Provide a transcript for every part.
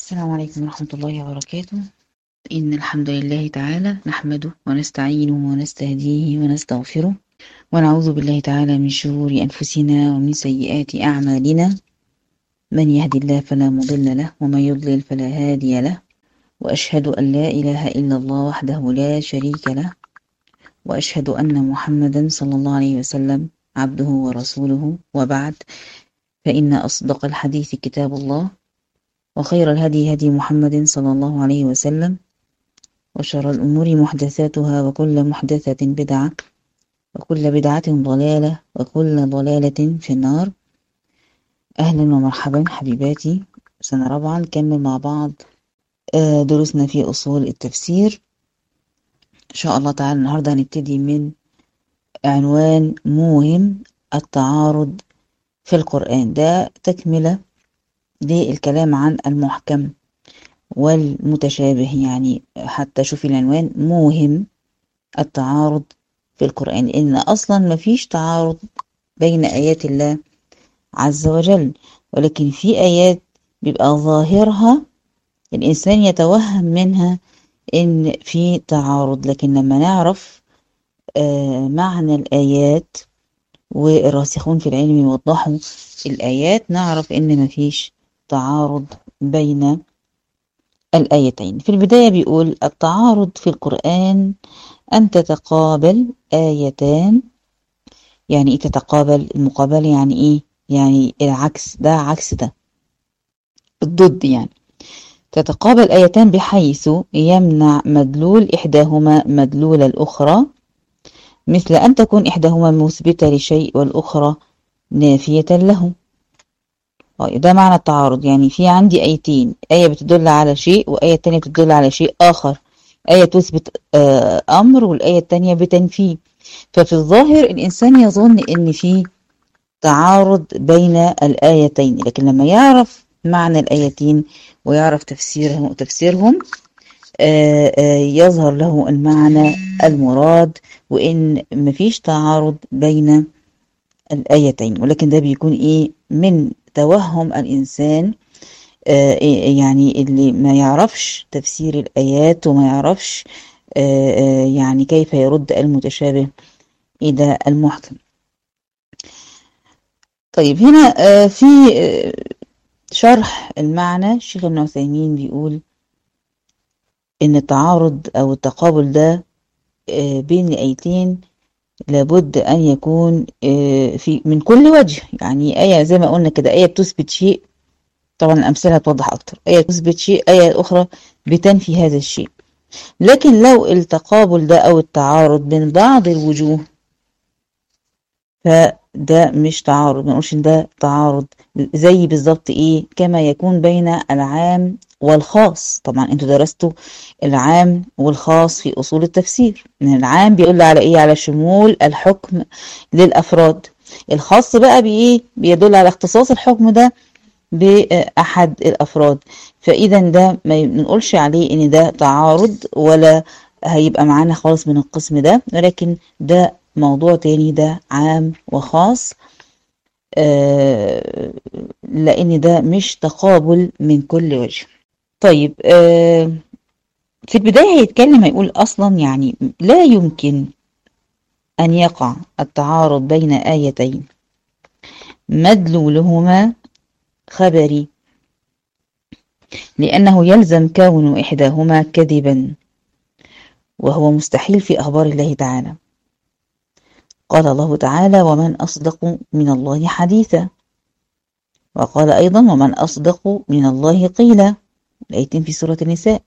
السلام عليكم ورحمة الله وبركاته. إن الحمد لله تعالى نحمده ونستعينه ونستهديه ونستغفره ونعوذ بالله تعالى من شرور أنفسنا ومن سيئات أعمالنا. من يهدي الله فلا مضل له ومن يضلل فلا هادي له، وأشهد أن لا إله إلا الله وحده لا شريك له، وأشهد أن محمدا صلى الله عليه وسلم عبده ورسوله، وبعد، فإن أصدق الحديث كتاب الله، وخير الهدي هدي محمد صلى الله عليه وسلم، وشر الأمور محدثاتها، وكل محدثة بدعة، وكل بدعة ضلالة، وكل ضلالة في النار. أهلا ومرحبا حبيباتي، سنة رابعة نكمل مع بعض دروسنا في أصول التفسير إن شاء الله تعالى. النهاردة هنبتدي من عنوان مهم: التعارض في القرآن. ده تكملة للكلام عن المحكم والمتشابه، يعني حتى شوفي العنوان مهم: التعارض في القرآن، إن أصلا مفيش تعارض بين آيات الله عز وجل، ولكن في آيات بيبقى ظاهرها الإنسان يتوهم منها إن في تعارض، لكن لما نعرف معنى الآيات والراسخون في العلم يوضحوا الآيات نعرف إن مفيش تعارض بين الآيتين. في البداية بيقول: التعارض في القرآن أن تتقابل آيتان. يعني إيه تتقابل؟ المقابلة يعني إيه؟ يعني العكس، ده عكس ده، الضد. يعني تتقابل آيتان بحيث يمنع مدلول إحداهما مدلول الأخرى، مثل أن تكون إحداهما مثبتة لشيء والأخرى نافية له. ده معنى التعارض. يعني في عندي آيتين، آية بتدل على شيء وآية تانية بتدل على شيء آخر، آية تثبت أمر والآية التانية بتنفيه. ففي الظاهر الإنسان يظن إن في تعارض بين الآيتين، لكن لما يعرف معنى الآيتين ويعرف تفسيرهم يظهر له المعنى المراد، وإن مفيش تعارض بين الآيتين. ولكن ده بيكون إيه؟ من توهم الإنسان، يعني اللي ما يعرفش تفسير الآيات وما يعرفش يعني كيف يرد المتشابه إلى المحكم. طيب هنا في شرح المعنى الشيخ ابن عثيمين بيقول إن التعارض أو التقابل ده بين الآيتين لابد أن يكون في من كل وجه. يعني آية زي ما قلنا كده، آية بتثبت شيء، طبعا الأمثلة هتوضح أكتر، آية تثبت شيء، آية أخرى بتنفي هذا الشيء. لكن لو التقابل ده أو التعارض من بعض الوجوه فده مش تعارض، ما نقولش إن ده تعارض. زي بالظبط إيه؟ كما يكون بين العام والخاص. طبعا أنتوا درستوا العام والخاص في أصول التفسير. إن العام بيقول على إيه؟ على شمول الحكم للأفراد. الخاص بقى بإيه؟ بيدل على اختصاص الحكم ده بأحد الأفراد. فإذا ده ما نقولش عليه إن ده تعارض ولا هيبقى معانا خالص من القسم ده، ولكن ده موضوع تاني، ده عام وخاص، لأن ده مش تقابل من كل وجه. طيب في البداية هيتكلم هيقول أصلا يعني لا يمكن أن يقع التعارض بين آيتين مدلولهما خبري، لأنه يلزم كون إحداهما كذبا، وهو مستحيل في أخبار الله تعالى. قال الله تعالى: ومن أصدق من الله حديثا. وقال أيضا: ومن أصدق من الله قيلا. الآيتين في سورة النساء.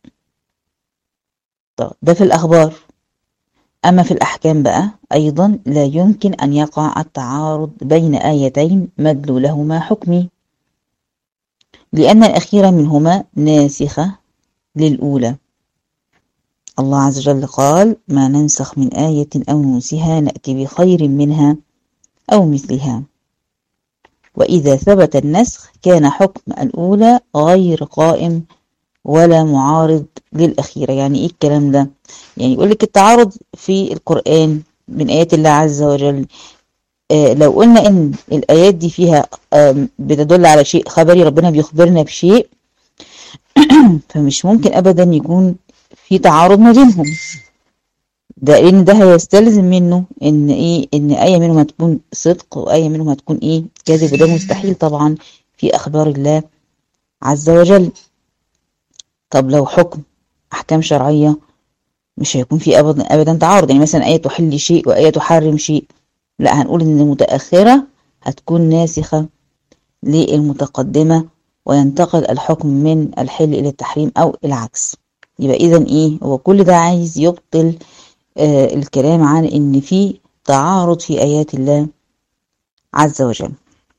ده في الأخبار. أما في الأحكام بقى أيضا لا يمكن أن يقع التعارض بين آيتين مدلولهما حكمي، لأن الأخيرة منهما ناسخة للأولى. الله عز وجل قال: ما ننسخ من آية أو ننسها نأتي بخير منها أو مثلها. وإذا ثبت النسخ كان حكم الأولى غير قائم ولا معارض للأخيرة. يعني إيه الكلام ده؟ يعني يقول لك التعارض في القرآن من آيات الله عز وجل، لو قلنا إن الآيات دي فيها بتدل على شيء خبري، ربنا بيخبرنا بشيء فمش ممكن أبدا يكون في تعارض ما بينهم، ده لأن ده هيستلزم منه إن إيه، إن آية منهم هتكون صدق وآية منهم هتكون إيه كاذب، وده مستحيل طبعا في أخبار الله عز وجل. طب لو حكم أحكام شرعية مش هيكون في أبدا تعارض، يعني مثلا آية تحل شيء وآية تحرم شيء، لا هنقول إن المتأخرة هتكون ناسخة للمتقدمة وينتقل الحكم من الحل إلى التحريم أو العكس. يبقى إذن إيه، هو كل ده عايز يبطل الكلام عن إن في تعارض في آيات الله عز وجل.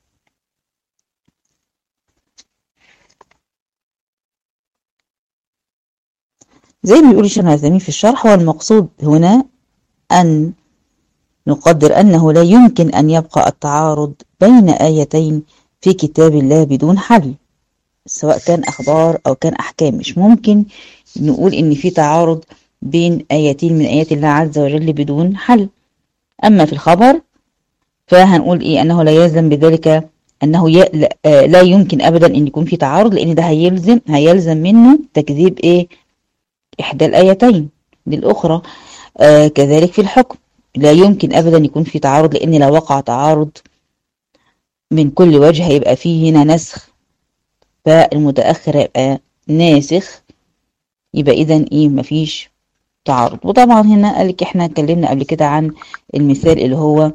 زي ما بيقول الشيخ العثيمين في الشرح، والمقصود هنا أن نقدر أنه لا يمكن أن يبقى التعارض بين آيتين في كتاب الله بدون حل، سواء كان أخبار أو كان أحكام. مش ممكن نقول إن في تعارض بين آيتين من آيات الله عز وجل بدون حل. أما في الخبر فهنقول إيه، أنه لا يلزم بذلك أنه لا يمكن أبدا أن يكون في تعارض، لأن ده هيلزم منه تكذيب إيه، إحدى الآيتين للأخرى. كذلك في الحكم لا يمكن أبدا يكون في تعارض، لأن لو وقع تعارض من كل وجه هيبقى فيه هنا نسخ، فالمتأخر هيبقى ناسخ، يبقى إذن إيه مفيش تعارض. وطبعا هنا قالك إحنا اتكلمنا قبل كده عن المثال اللي هو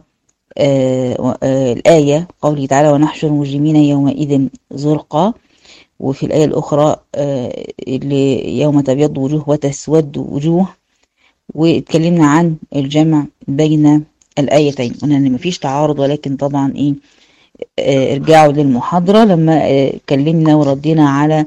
الآية قوله تعالى ونحشر المجرمين يومئذ زرقا، وفي الآية الأخرى اللي يوم تبيض وجوه وتسود وجوه، واتكلمنا عن الجمع بين الآيتين، قلنا إن مفيش تعارض، ولكن طبعا إيه ارجعوا للمحاضرة لما اتكلمنا وردينا على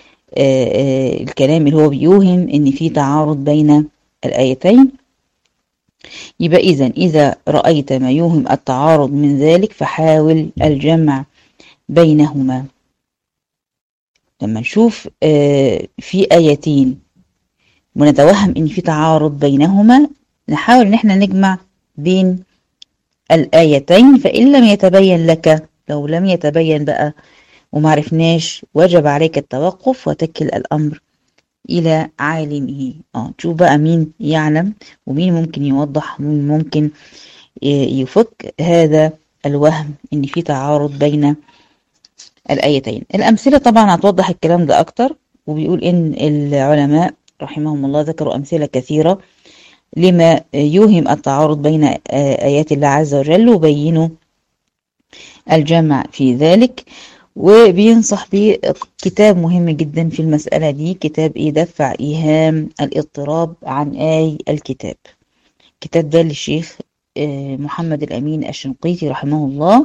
الكلام اللي هو بيوهم إن في تعارض بين الآيتين. يبقى إذا رأيت ما يوهم التعارض من ذلك فحاول الجمع بينهما. لما نشوف في آيتين ونتوهم إن في تعارض بينهما، نحاول إن احنا نجمع بين الآيتين، فإن لم يتبين لك، لو لم يتبين بقى ومعرفناش، وجب عليك التوقف وتكل الأمر إلى عالمه. تشوف بقى مين يعلم ومين ممكن يوضح ومين ممكن يفك هذا الوهم إن في تعارض بين الآيتين. الأمثلة طبعا هتوضح الكلام ده أكتر، وبيقول إن العلماء رحمهم الله ذكروا أمثلة كثيرة لما يوهم التعارض بين آيات الله عز وجل، وبينوا الجمع في ذلك. وبينصح بكتاب مهم جدا في المسألة دي، كتاب دفع إيهام الاضطراب عن آي الكتاب. كتاب ده للشيخ محمد الأمين الشنقيطي رحمه الله،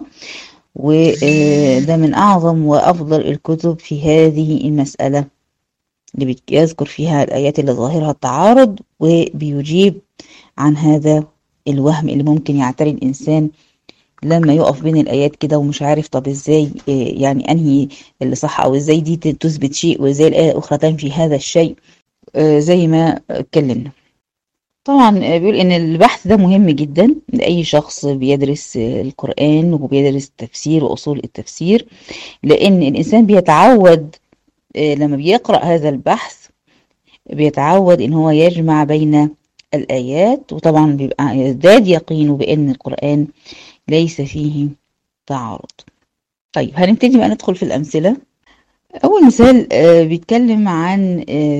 وده من أعظم وأفضل الكتب في هذه المسألة، اللي بيذكر فيها الآيات اللي ظاهرها التعارض، وبيجيب عن هذا الوهم اللي ممكن يعتري الإنسان لما يقف بين الآيات كده ومش عارف طب إزاي يعني أنهي اللي صح، أو إزاي دي تثبت شيء وإزاي الآية الأخرى تنفي هذا الشيء، زي ما اتكلمنا. طبعا بيقول إن البحث ده مهم جدا لأي شخص بيدرس القرآن وبيدرس التفسير وأصول التفسير، لأن الإنسان بيتعود لما بيقرأ هذا البحث بيتعود إن هو يجمع بين الآيات، وطبعا بيبقى يزداد يقينه بأن القرآن ليس فيه تعارض. طيب هنبتدي بقى ندخل في الأمثلة. أول مثال بيتكلم عن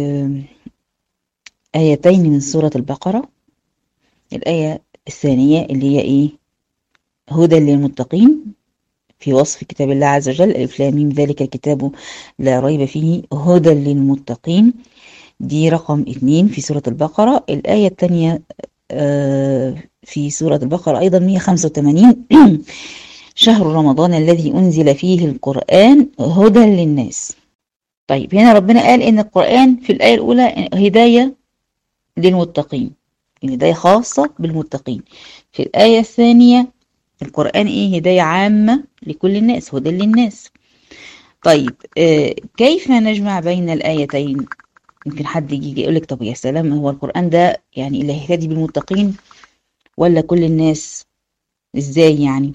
آيتين من سورة البقرة. الآية الثانية اللي هي إيه، هدى للمتقين، في وصف كتاب الله عز وجل، ألف لام ميم ذلك الكتاب لا ريب فيه هدى للمتقين، دي رقم 2 في سورة البقرة. الآية الثانية في سورة البقرة أيضا 185 شهر رمضان الذي أنزل فيه القرآن هدى للناس. طيب هنا ربنا قال إن القرآن في الآية الأولى هداية للمتقين، هداية خاصة بالمتقين. في الآية الثانية القرآن هداية عامة لكل الناس، هدى للناس. طيب كيف نجمع بين الآيتين؟ يمكن حد يجي يقول لك طب يا سلام، هو القرآن ده يعني اللي هيهتدي بالمتقين ولا كل الناس؟ ازاي يعني؟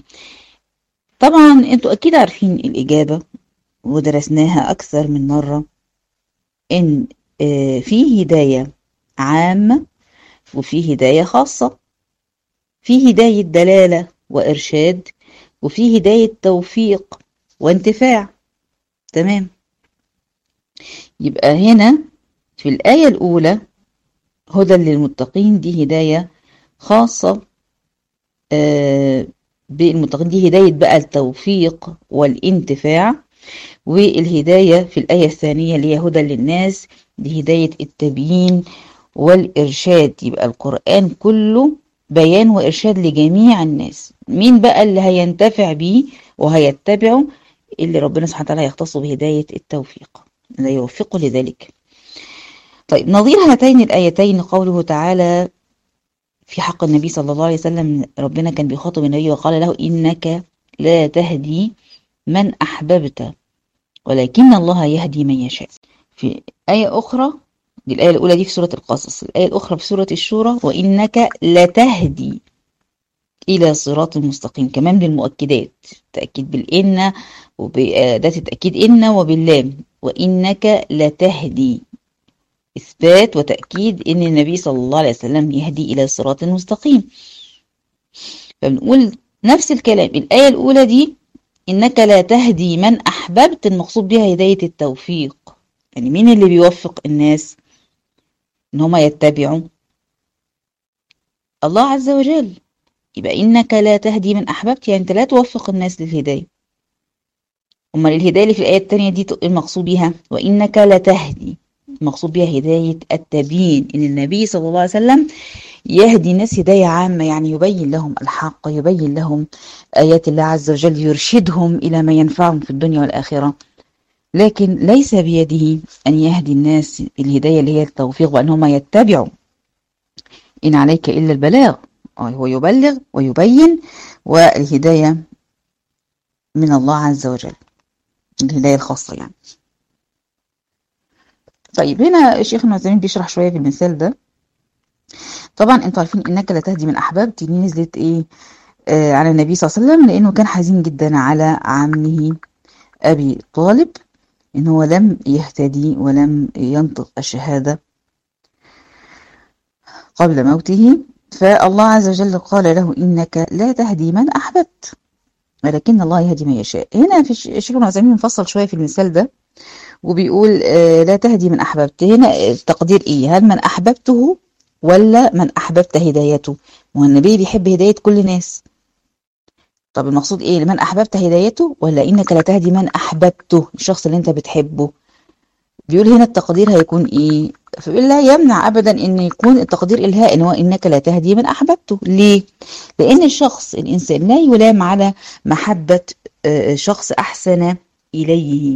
طبعا انتوا اكيد عارفين الإجابة ودرسناها أكثر من مرة، إن في هداية عامة وفي هداية خاصة، في هداية دلالة وإرشاد وفي هداية توفيق وانتفاع. تمام. يبقى هنا في الآية الأولى هدى للمتقين، دي هداية خاصة بالمتقين، دي هداية بقى التوفيق والانتفاع. والهداية في الآية الثانية اللي هي هدى للناس، دي هداية التبيين والإرشاد. يبقى القرآن كله بيان وإرشاد لجميع الناس. مين بقى اللي هينتفع بيه وهيتبعه؟ اللي ربنا سبحانه وتعالى يختص بهداية التوفيق، لا يوفقه لذلك. طيب، نظير هاتين الآيتين قوله تعالى في حق النبي صلى الله عليه وسلم، ربنا كان بيخاطب النبي وقال له إنك لا تهدي من أحببت ولكن الله يهدي من يشاء. في آية أخرى، دي الآية الأولى دي في سورة القصص، الآية الأخرى في سورة الشورى، وإنك لتهدي إلى صراط مستقيم، كمان بالمؤكدات، تأكيد بالإن وبأداة التأكيد إن وباللام، وإنك لتهدي، إثبات وتأكيد إن النبي صلى الله عليه وسلم يهدي إلى صراط مستقيم. فبنقول نفس الكلام، الآية الأولى دي إنك لا تهدي من أحببت، المقصود بها هداية التوفيق. يعني مين اللي بيوفق الناس إن هما يتبعوا؟ الله عز وجل. يبقى إنك لا تهدي من أحببت، يعني أنت لا توفق الناس للهداية. أمال الهداية اللي في الآية التانية دي المقصود بها وإنك لا تهدي، المقصود بها هداية التبيين، إن النبي صلى الله عليه وسلم يهدي الناس هداية عامة، يعني يبين لهم الحق، يبين لهم آيات الله عز وجل، يرشدهم إلى ما ينفعهم في الدنيا والآخرة. لكن ليس بيده أن يهدي الناس الهداية اللي هي التوفيق وأن هم يتبعوا. إن عليك إلا البلاغ، هو يبلغ ويبين، والهداية من الله عز وجل، الهداية الخاصة يعني. طيب، هنا الشيخ ابن عثيمين بيشرح شوية في المثال ده. طبعا انتوا عارفين انك لا تهدي من احببت دي نزلت ايه على النبي صلى الله عليه وسلم، لانه كان حزين جدا على عمه ابي طالب، ان هو لم يهتدي ولم ينطق الشهادة قبل موته. فالله عز وجل قال له إنك لا تهدي من أحببت ولكن الله يهدي من يشاء. هنا في الشيخ ابن عثيمين مفصل شوية في المثال ده، وبيقول لا تهدي من أحببت، هنا التقدير إيه؟ هل من أحببته ولا من أحببت هدايته؟ ما هو النبي بيحب هداية كل الناس. طب المقصود إيه؟ من أحببت هدايته ولا إنك لا تهدي من أحببته، الشخص اللي أنت بتحبه؟ بيقول هنا التقدير هيكون إيه؟ فبيقول لا يمنع أبدا إن يكون التقدير إلهاء، إن هو إنك لا تهدي من أحببته. ليه؟ لأن الإنسان لا يلام على محبة شخص أحسن إليه.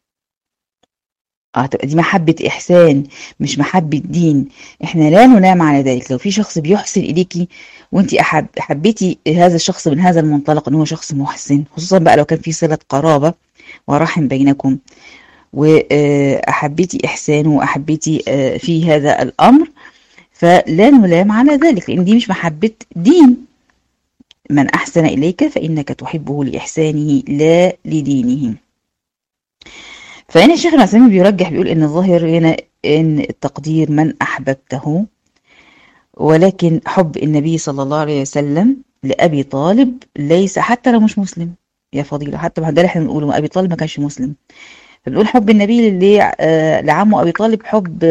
هتبقى دي محبة إحسان مش محبة دين. إحنا لا نلام على ذلك. لو في شخص بيحسن إليكي وأنت حبيتي هذا الشخص من هذا المنطلق إن هو شخص محسن، خصوصا بقى لو كان في صلة قرابة ورحم بينكم، وأحبيتي إحسانه وأحبيتي في هذا الأمر، فلا نلام على ذلك، لأن دي مش محبة دين. من أحسن إليك فإنك تحبه لإحسانه لا لدينه. فهنا الشيخ العثيمين بيرجح، بيقول إن الظاهر هنا إن التقدير من أحببته، ولكن حب النبي صلى الله عليه وسلم لأبي طالب ليس حتى لو مش مسلم يا فضيلة، حتى بعد ذلك احنا بنقول أبي طالب ما كانش مسلم، فبنقول حب النبي لعمه أبي طالب حب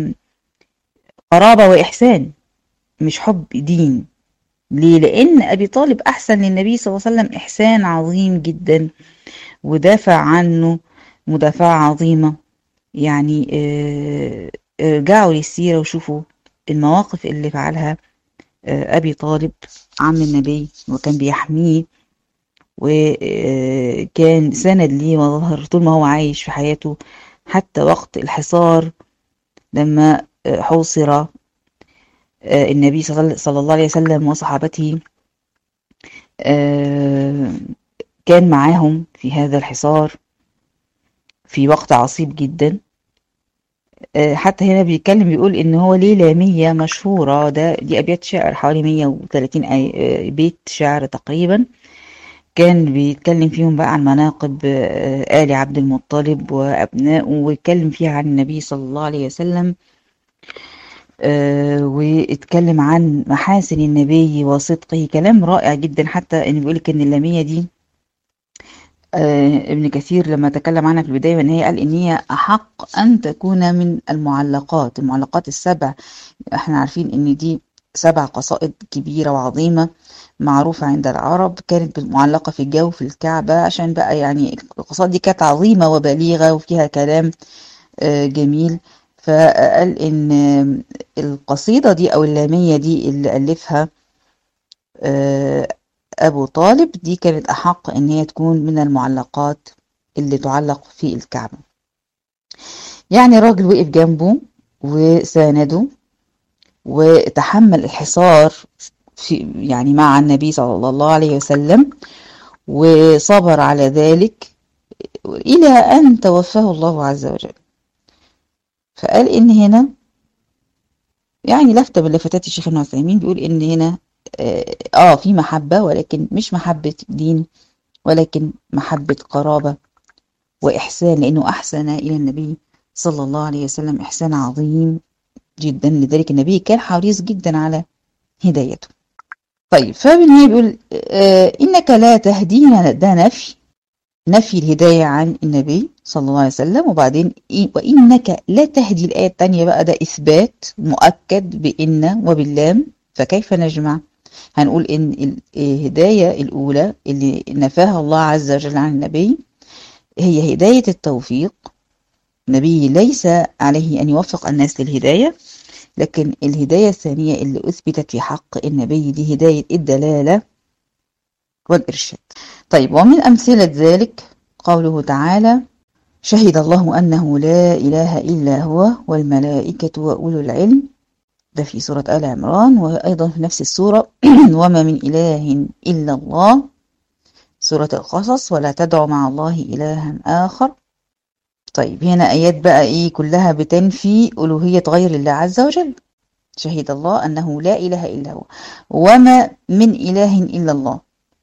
قرابة وإحسان، مش حب دين. ليه؟ لأن أبي طالب أحسن للنبي صلى الله عليه وسلم إحسان عظيم جدا، ودافع عنه مدافعة عظيمة. يعني ارجعوا للسيرة وشوفوا المواقف اللي فعلها أبي طالب عم النبي، وكان بيحميه وكان سند ليه وظهر طول ما هو عايش في حياته، حتى وقت الحصار لما حوصر النبي صلى الله عليه وسلم وصحابته، كان معاهم في هذا الحصار في وقت عصيب جدا. حتى هنا بيتكلم بيقول ان هو ليه لامية مشهورة، دي ابيات شعر حوالي 130 بيت شعر تقريبا، كان بيتكلم فيهم بقى عن مناقب آل عبد المطلب وأبنائه، ويتكلم فيها عن النبي صلى الله عليه وسلم، واتكلم عن محاسن النبي وصدقه. كلام رائع جدا، حتى ان بيقولك ان اللامية دي ابن كثير لما تكلم عنها في البداية ان هي قال ان هي احق ان تكون من المعلقات السبع. احنا عارفين ان دي 7 قصائد كبيرة وعظيمة معروفة عند العرب، كانت معلقة في الجو في الكعبة، عشان بقى يعني القصائد دي كانت عظيمة وبليغة وفيها كلام جميل. فقال إن القصيدة دي أو اللامية دي اللي ألفها آه، أبو طالب، دي كانت أحق إن هي تكون من المعلقات اللي تعلق في الكعبة. يعني راجل وقف جنبه وسانده وتحمل الحصار في يعني مع النبي صلى الله عليه وسلم، وصبر على ذلك إلى أن توفاه الله عز وجل. فقال إن هنا يعني لفتة من لفتات الشيخ ابن عثيمين، بيقول إن هنا في محبة، ولكن مش محبة دين، ولكن محبة قرابة وإحسان، لأنه أحسن إلى النبي صلى الله عليه وسلم إحسان عظيم جدا، لذلك النبي كان حريص جدا على هدايته. طيب، فبالنهاية بيقول إنك لا تهدينا، ده نفي الهداية عن النبي صلى الله عليه وسلم. وبعدين وإنك لا تهدي، الآية الثانية بقى ده إثبات مؤكد بإن وباللام، فكيف نجمع؟ هنقول إن الهداية الأولى اللي نفاها الله عز وجل عن النبي هي هداية التوفيق. النبي ليس عليه أن يوفق الناس للهداية، لكن الهداية الثانية اللي أثبتت في حق النبي دي هداية الدلالة والإرشاد. طيب، ومن أمثلة ذلك قوله تعالى: شهد الله أنه لا إله إلا هو والملائكة وأولو العلم، ده في سورة آل عمران. وأيضا في نفس السورة وما من إله إلا الله، سورة القصص: ولا تدع مع الله إلها آخر. طيب، هنا آيات بقى إيه كلها بتنفي ألوهية غير الله عز وجل. شهد الله أنه لا إله إلا هو وما من إله إلا الله،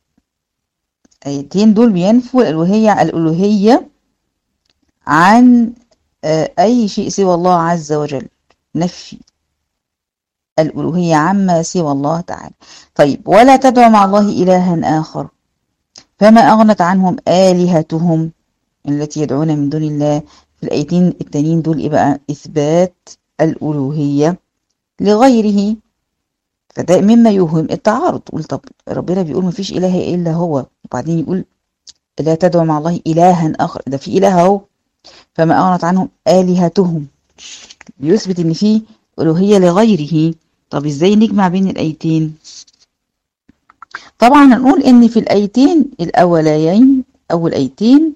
آيتين دول بينفوا الألوهية عن أي شيء سوى الله عز وجل، نفي الألوهية عما سوى الله تعالى. طيب، ولا تدع مع الله إلها آخر، فما أغنت عنهم آلهتهم التي يدعون من دون الله. في الآيتين التانيين دول إيه بقى؟ إثبات الألوهية لغيره، فده مما يوهم التعارض. تقول طب ربنا بيقول مفيش إله إلا هو، وبعدين يقول لا تدعو مع الله إلها آخر، ده في إله أهو. فما أغنت عنهم آلهتهم، بيثبت إن في ألوهية لغيره. طب إزاي نجمع بين الآيتين؟ طبعا هنقول إن في الآيتين الأوليين أول آيتين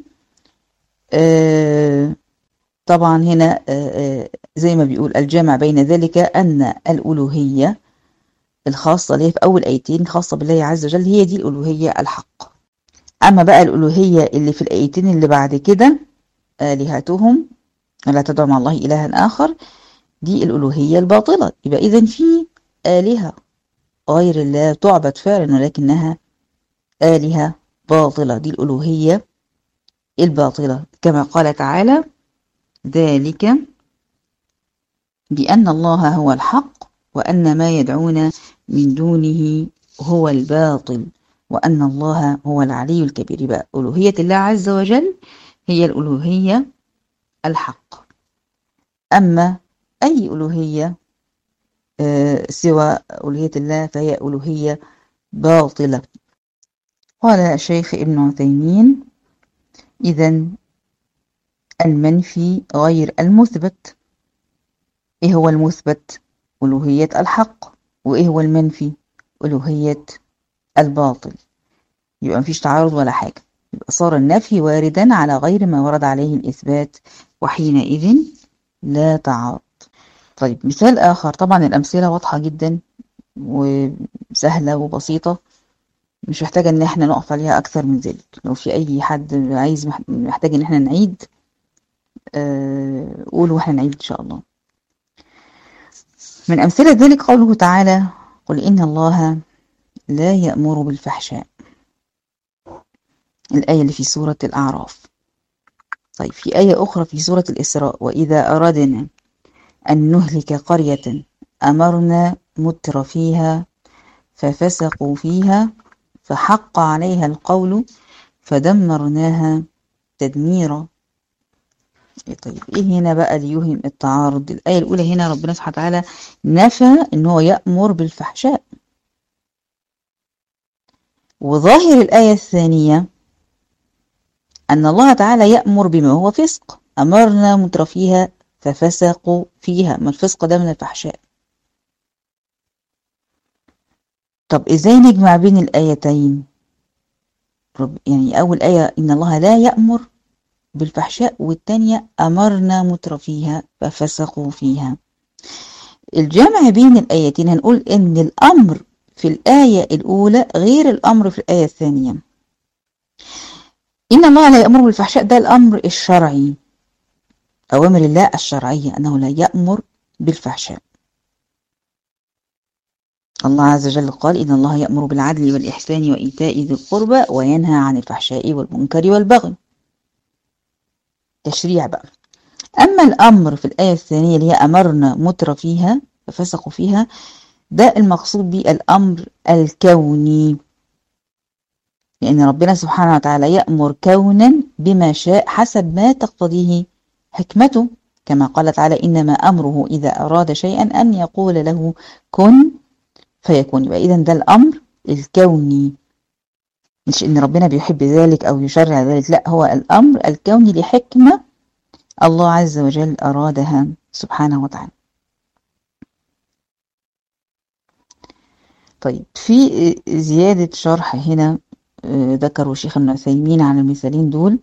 طبعا هنا زي ما بيقول الجامع بين ذلك أن الألوهية الخاصة اللي هي في أول آيتين خاصة بالله عز وجل، هي دي الألوهية الحق. أما بقى الألوهية اللي في الآيتين اللي بعد كده آلهتهم لا تدعو مع الله إلها آخر، دي الألوهية الباطلة. يبقى إذن في آلهة غير الله تعبد فعلا، ولكنها آلهة باطلة، دي الألوهية الباطلة. كما قال تعالى: ذلك بأن الله هو الحق وأن ما يدعون من دونه هو الباطل وأن الله هو العلي الكبير. يبقى ألوهية الله عز وجل هي الألوهية الحق، أما أي ألوهية سوى ألوهية الله فهي ألوهية باطلة. قال الشيخ ابن عثيمين: إذن المنفي غير المثبت. إيه هو المثبت؟ ألوهية الحق. وإيه هو المنفي؟ ألوهية الباطل. يبقى مفيش تعارض ولا حاجة، يبقى صار النفي واردا على غير ما ورد عليه الإثبات، وحينئذ لا تعارض. طيب، مثال آخر. طبعا الأمثلة واضحة جدا وسهلة وبسيطة، مش محتاجة ان احنا نقف عليها اكثر من ذلك. لو في اي حد عايز محتاج ان احنا نعيد قولوا واحنا نعيد ان شاء الله. من امثلة ذلك قوله تعالى: قل ان الله لا يأمر بالفحشاء. الآية اللي في سورة الأعراف. طيب في آية أخرى في سورة الإسراء: وإذا أردنا أن نهلك قرية أمرنا متر فيها ففسقوا فيها فحق عليها القول فدمرناها تدميرا. طيب ايه هنا بقى اللي يوهم التعارض؟ الآية الأولى هنا ربنا سبحانه وتعالى نفى ان هو يأمر بالفحشاء، وظاهر الآية الثانية أن الله تعالى يأمر بما هو فسق، أمرنا متر فيها ففسقوا فيها، ما الفسق ده من الفحشاء. طب ازاي نجمع بين الآيتين؟ يعني أول آية إن الله لا يأمر بالفحشاء، والتانية أمرنا متر فيها ففسقوا فيها. الجمع بين الآيتين هنقول إن الأمر في الآية الأولى غير الأمر في الآية الثانية. إن الله لا يأمر بالفحشاء ده الأمر الشرعي، أوامر الله الشرعية أنه لا يأمر بالفحشاء. الله عز وجل قال: إن الله يأمر بالعدل والإحسان وإيتاء ذي القربى وينهى عن الفحشاء والمنكر والبغي. تشريع بقى. أما الأمر في الآية الثانية اللي هي أمرنا متر فيها ففسقوا فيها، ده المقصود به الأمر الكوني، لأن ربنا سبحانه وتعالى يأمر كونا بما شاء حسب ما تقتضيه حكمته، كما قال تعالى: إنما أمره إذا أراد شيئا أن يقول له كن فيكون. يبقى إذن ده الأمر الكوني، مش إن ربنا بيحب ذلك أو يشرع ذلك، لا، هو الأمر الكوني لحكمة الله عز وجل أرادها سبحانه وتعالى. طيب في زيادة شرح هنا ذكروا شيخ ابن عثيمين عن المثالين دول،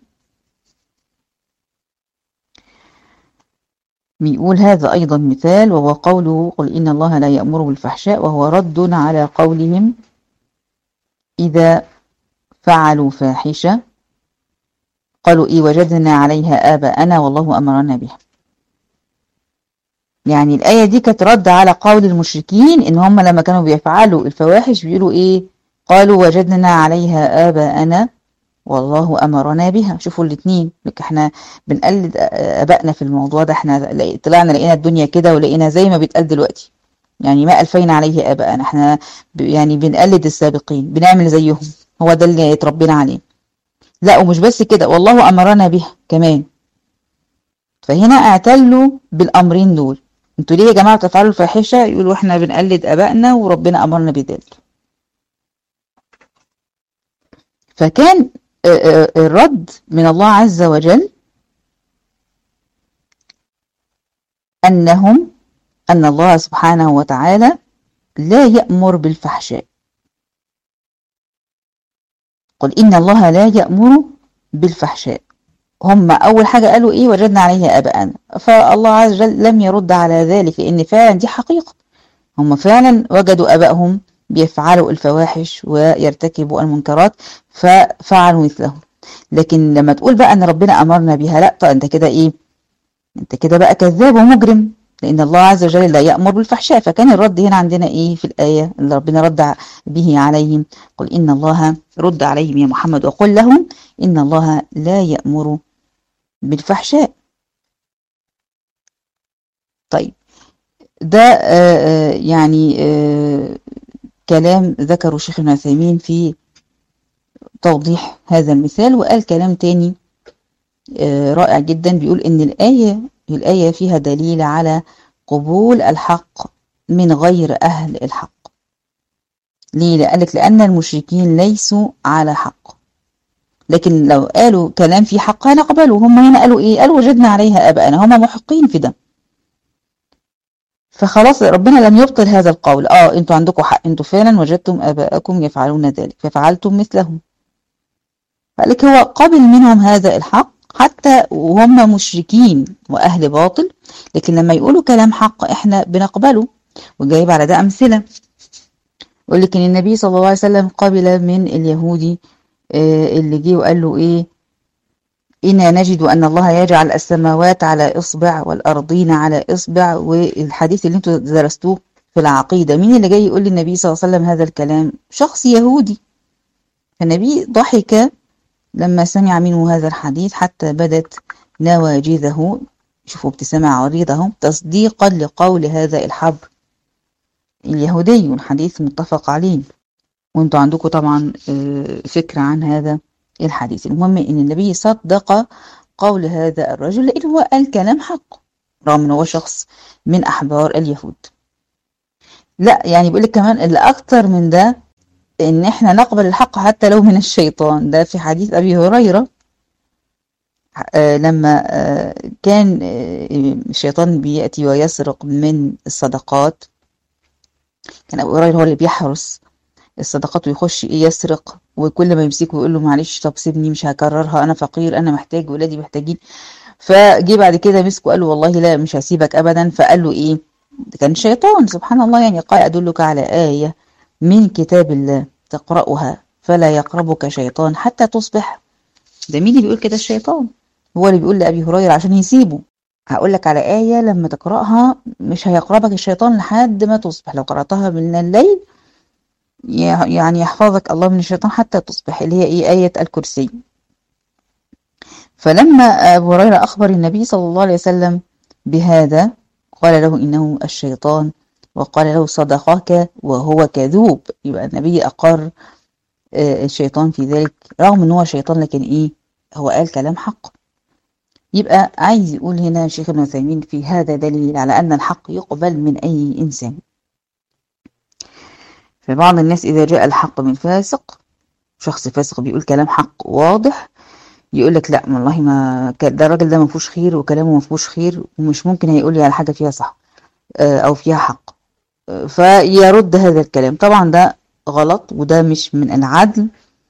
بيقول: هذا أيضا مثال، وهو قوله: قل إن الله لا يأمر بالفحشاء، وهو رد على قولهم إذا فعلوا فاحشة قالوا إيه وجدنا عليها آباءنا والله أمرنا بها. يعني الآية دي كانت رد على قول المشركين إن هم لما كانوا بيفعلوا الفواحش بيقولوا إيه؟ قالوا وجدنا عليها آباءنا والله أمرنا بها. شوفوا الاتنين، لك احنا بنقلد آبائنا في الموضوع ده، احنا طلعنا لقينا الدنيا كده ولقينا زي ما بيتقال دلوقتي، يعني ما ألفينا عليه آباءنا، احنا يعني بنقلد السابقين، بنعمل زيهم، هو ده اللي اتربينا عليه. لا، ومش بس كده، والله أمرنا بها كمان. فهنا اعتلوا بالأمرين دول، انتوا ليه يا جماعة تفعلوا الفاحشة؟ يقولوا احنا بنقلد آبائنا وربنا أمرنا بذلك. فكان الرد من الله عز وجل أن الله سبحانه وتعالى لا يأمر بالفحشاء. قل إن الله لا يأمر بالفحشاء. هم أول حاجة قالوا إيه؟ وجدنا عليها آباءنا. فالله عز وجل لم يرد على ذلك، لأن فعلا دي حقيقة، هم فعلا وجدوا آبائهم بيفعلوا الفواحش ويرتكبوا المنكرات ففعلوا مثلهم. لكن لما تقول بقى ان ربنا امرنا بها، لا، طيب انت كده ايه؟ انت كده بقى كذاب ومجرم، لان الله عز وجل لا يأمر بالفحشاء. فكان الرد هنا عندنا ايه في الآية اللي ربنا رد به عليهم؟ قل ان الله، رد عليهم يا محمد وقل لهم ان الله لا يأمر بالفحشاء. طيب ده يعني كلام ذكره الشيخ ابن عثيمين في توضيح هذا المثال، وقال كلام تاني رائع جدا، بيقول إن الآية فيها دليل على قبول الحق من غير أهل الحق. ليه؟ قالك لأن المشركين ليسوا على حق، لكن لو قالوا كلام فيه حق هنقبله. هم هنا قالوا إيه؟ قالوا وجدنا عليها آباءنا، هم محقين في ده. فخلاص ربنا لم يبطل هذا القول، انتوا عندكم حق، انتوا فعلا وجدتم آباءكم يفعلون ذلك ففعلتم مثلهم. فقالك هو قبل منهم هذا الحق حتى وهم مشركين وأهل باطل، لكن لما يقولوا كلام حق احنا بنقبله. وجايب على ده أمثلة، يقول لك إن النبي صلى الله عليه وسلم قبل من اليهودي اللي جه وقال له إيه؟ إنا نجد أن الله يجعل السماوات على إصبع والأرضين على إصبع. والحديث اللي انتوا درستوه في العقيدة، مين اللي جاي يقول للنبي صلى الله عليه وسلم هذا الكلام؟ شخص يهودي. فالنبي ضحك لما سمع منه هذا الحديث حتى بدت نواجذه، شوفوا ابتسامة عريضة، تصديقا لقول هذا الحبر اليهودي، والحديث متفق عليه، وانتوا عندكم طبعا فكرة عن هذا الحديث. المهم ان النبي صدق قول هذا الرجل لانه هو قال كلام حق رغم انه هو شخص من احبار اليهود. لا يعني بيقول لك كمان اللي اكتر من ده ان احنا نقبل الحق حتى لو من الشيطان. ده في حديث ابي هريرة لما كان الشيطان بيأتي ويسرق من الصدقات، كان ابو هريرة هو اللي بيحرس الصدقات ويخش يسرق، وكل ما يمسكه يقول له معلش طب سيبني مش هكررها، انا فقير انا محتاج ولادي محتاجين. فجي بعد كده مسكه قال له والله لا مش هسيبك ابدا. فقال له ايه؟ ده كان شيطان سبحان الله يعني. قال ادلك على آية من كتاب الله تقرأها فلا يقربك شيطان حتى تصبح. ده مين اللي بيقول كده؟ الشيطان هو اللي بيقول لأبي هريرة عشان يسيبه. هقول لك على آية لما تقرأها مش هيقربك الشيطان لحد ما تصبح، لو قرأتها من الليل يعني يحفظك الله من الشيطان حتى تصبح، اللي هي ايه؟ آية الكرسي. فلما أبو هريرة أخبر النبي صلى الله عليه وسلم بهذا قال له إنه الشيطان، وقال له صدقك وهو كذوب. يبقى النبي أقر الشيطان في ذلك رغم أنه هو شيطان، لكن إيه؟ هو قال كلام حق. يبقى عايز يقول هنا الشيخ ابن عثيمين في هذا دليل على أن الحق يقبل من أي إنسان. فبعض الناس إذا جاء الحق من فاسق، شخص فاسق بيقول كلام حق واضح، يقول لك لا والله ما ده الراجل ده ما فيهوش خير وكلامه ما فيهوش خير ومش ممكن هيقول لي على حاجة فيها صح أو فيها حق، فيرد هذا الكلام. طبعا ده غلط وده مش من العدل.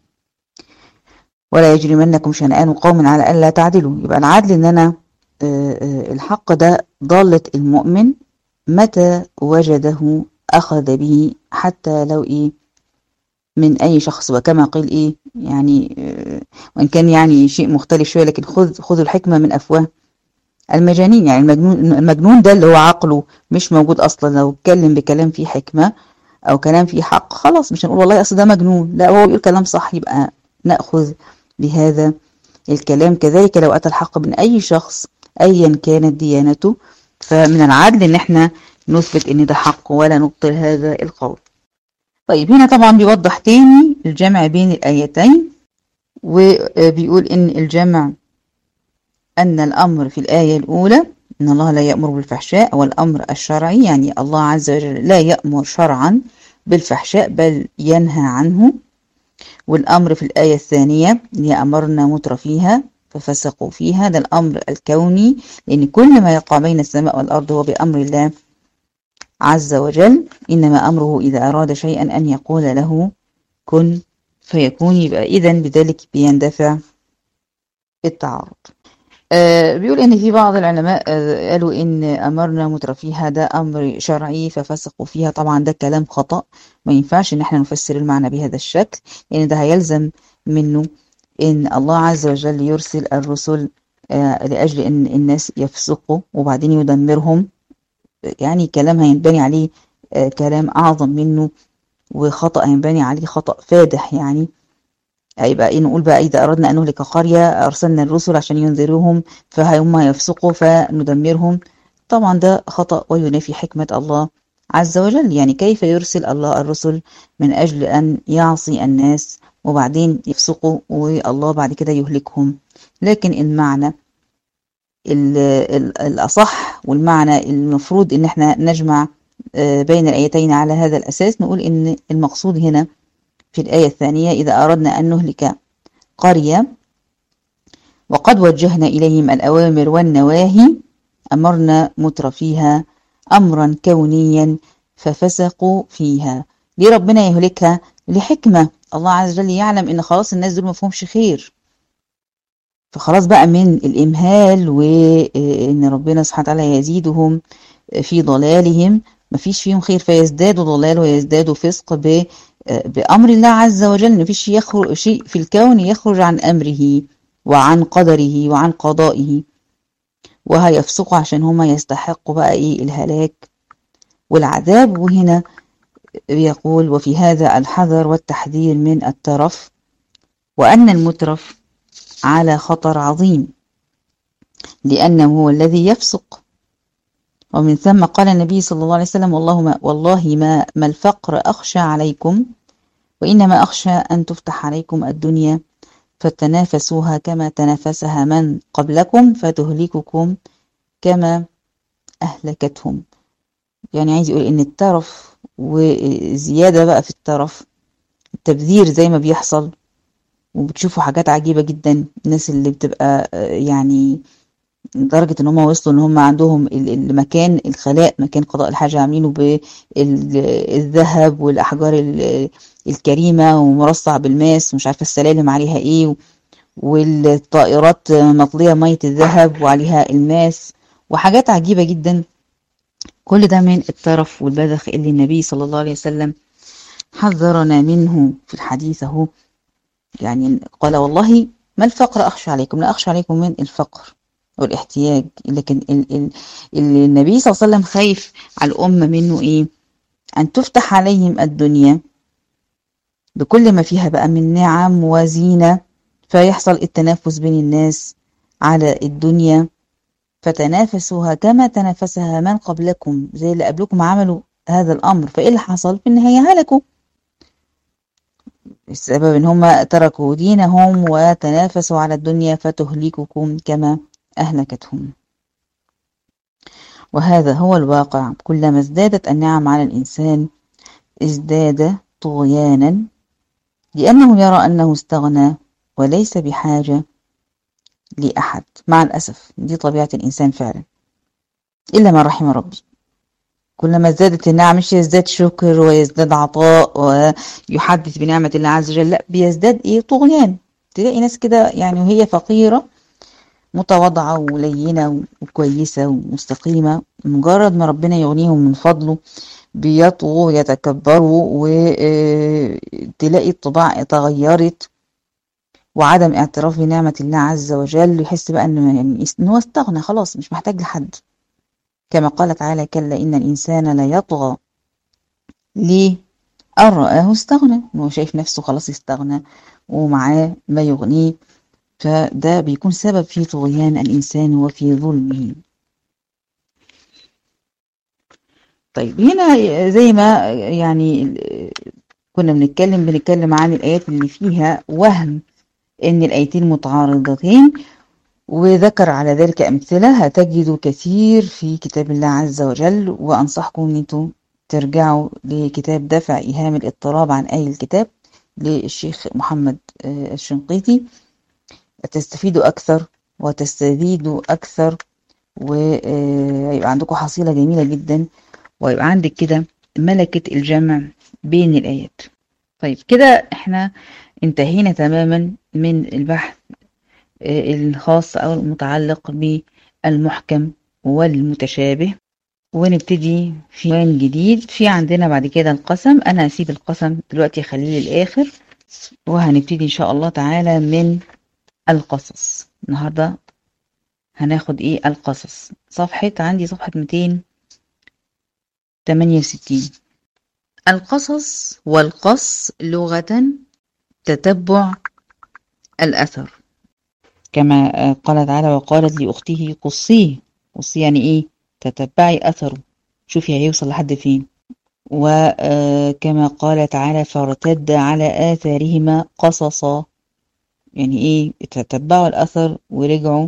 ولا يجرمنكم شنآن قوم على ألا تعدلوا. يبقى العدل إن أنا الحق ده ضالة المؤمن متى وجده أخذ به حتى لو إيه من أي شخص. وكما قيل إيه يعني وإن كان يعني شيء مختلف شوية، لكن خذوا الحكمة من أفواه المجانين. يعني المجنون ده اللي هو عقله مش موجود أصلا، لو اتكلم بكلام فيه حكمة أو كلام فيه حق خلاص مش هنقول والله أصل ده مجنون، لا هو بيقول كلام صح يبقى نأخذ بهذا الكلام. كذلك لو أتى الحق من أي شخص أيا كانت ديانته، فمن العدل إن احنا نثبت إن ده حق ولا نبطل هذا القول. طيب هنا طبعا بيوضح تاني الجمع بين الآيتين، وبيقول إن الجمع أن الأمر في الآية الأولى إن الله لا يأمر بالفحشاء والأمر الشرعي، يعني الله عز وجل لا يأمر شرعا بالفحشاء بل ينهى عنه. والأمر في الآية الثانية اللي أمرنا مترفيها ففسقوا فيها، ده الأمر الكوني لأن كل ما يقع بين السماء والأرض هو بأمر الله عز وجل، إنما أمره إذا أراد شيئا أن يقول له كن فيكون. يبقى إذن بذلك بيندفع التعارض. بيقول إن في بعض العلماء قالوا إن أمرنا مترفيها ده أمر شرعي ففسقوا فيها. طبعا ده كلام خطأ، ما ينفعش إن احنا نفسر المعنى بهذا الشكل، لأن ده هيلزم منه إن الله عز وجل يرسل الرسل لأجل إن الناس يفسقوا وبعدين يدمرهم. يعني كلام هينبني عليه كلام أعظم منه، وخطأ هينبني عليه خطأ فادح. يعني هيبقى ايه؟ نقول بقى إذا أردنا أن نهلك قرية أرسلنا الرسل عشان ينذروهم فهم يفسقوا فندمرهم. طبعا ده خطأ وينافي حكمة الله عز وجل. يعني كيف يرسل الله الرسل من أجل أن يعصي الناس وبعدين يفسقوا والله بعد كده يهلكهم؟ لكن المعنى الأصح والمعنى المفروض إن احنا نجمع بين الآيتين على هذا الأساس، نقول إن المقصود هنا في الآية الثانية إذا أردنا أن نهلك قرية وقد وجهنا إليهم الأوامر والنواهي أمرنا مترفيها أمرا كونيا ففسقوا فيها. ليه ربنا يهلكها؟ لحكمة. الله عز وجل يعلم إن خلاص الناس دول مفهومش خير، فخلاص بقى من الإمهال وإن ربنا سبحانه وتعالى يزيدهم في ضلالهم مفيش فيهم خير، فيزدادوا ضلال ويزدادوا فسق بأمر الله عز وجل. مفيش شيء في الكون يخرج عن أمره وعن قدره وعن قضائه، وهيفسقوا عشان هما يستحقوا بقى إيه؟ الهلاك والعذاب. وهنا بيقول وفي هذا الحذر والتحذير من الترف، وأن المترف على خطر عظيم، لأنه هو الذي يفسق. ومن ثم قال النبي صلى الله عليه وسلم: والله ما الفقر أخشى عليكم، وإنما أخشى أن تفتح عليكم الدنيا فتنافسوها كما تنافسها من قبلكم فتهلككم كما أهلكتهم. يعني عايز يقول إن الترف وزيادة بقى في الترف، التبذير زي ما بيحصل، وبتشوفوا حاجات عجيبة جدا. الناس اللي بتبقى يعني لدرجة ان هم وصلوا ان هم عندهم المكان الخلاء، مكان قضاء الحاجة، عاملينه بالذهب والأحجار الكريمة ومرصع بالماس، ومش عارفة السلالم عليها ايه، والطائرات مطلية مية الذهب وعليها الماس، وحاجات عجيبة جدا. كل ده من الترف والبذخ اللي النبي صلى الله عليه وسلم حذرنا منه في الحديث اهو. يعني قال: والله ما الفقر أخشى عليكم، لا أخشى عليكم من الفقر والاحتياج، لكن اللي النبي صلى الله عليه وسلم خايف على الأمة منه إيه؟ أن تفتح عليهم الدنيا بكل ما فيها بقى من نعم وزينة، فيحصل التنافس بين الناس على الدنيا، فتنافسوها كما تنافسها من قبلكم، زي اللي قبلكم عملوا هذا الأمر. فإيه اللي حصل؟ في النهاية هلكوا، السبب ان هم تركوا دينهم وتنافسوا على الدنيا فتهلككم كما أهلكتهم. وهذا هو الواقع، كلما ازدادت النعم على الإنسان ازداد طغيانا، لأنه يرى أنه استغنى وليس بحاجة لأحد. مع الأسف دي طبيعة الإنسان فعلا، إلا ما رحم ربي. كلما ازدادت النعم مش يزداد شكر ويزداد عطاء ويحدث بنعمة الله عز وجل، لا، بيزداد ايه؟ طغيان. تلاقي ناس كده يعني وهي فقيرة متواضعة ولينة وكويسة ومستقيمة، مجرد ما ربنا يغنيهم من فضله بيطغوا ويتكبروا، وتلاقي الطباع تغيرت، وعدم اعتراف بنعمة الله عز وجل، يحس بقى يعني إن هو استغنى خلاص، مش محتاج لحد. كما قال تعالى: كلا إن الإنسان لا يطغى. ليه؟ أن رآه استغنى، هو شايف نفسه خلاص استغنى ومعاه ما يغنيه، فده بيكون سبب في طغيان الإنسان وفي ظلمه. طيب هنا زي ما يعني كنا بنتكلم عن الآيات اللي فيها وهم إن الآيتين متعارضتين، وذكر على ذلك أمثلة هتجدوا كثير في كتاب الله عز وجل. وأنصحكم أن انتم ترجعوا لكتاب دفع إيهام الاضطراب عن آي الكتاب للشيخ محمد الشنقيطي، تستفيدوا أكثر وتستزيدوا أكثر، ويبقى عندكم حصيلة جميلة جدا، ويبقى عندك كده ملكة الجمع بين الآيات. طيب كده احنا انتهينا تماما من البحث الخاص أو المتعلق بالمحكم والمتشابه، ونبتدي في عنوان جديد. في عندنا بعد كده القسم. أنا هسيب القسم دلوقتي خليه للآخر، وهنبتدي إن شاء الله تعالى من القصص. النهاردة هناخد إيه؟ القصص. عندي صفحة 268. القصص والقص لغة تتبع الأثر، كما قال تعالى: وقالت لأخته قصيه. قصيه يعني إيه؟ تتبعي أثره، شوفي هيوصل لحد فين. وكما قال تعالى: فارتد على آثارهما قصصا، يعني إيه؟ تتبعوا الأثر ورجعوا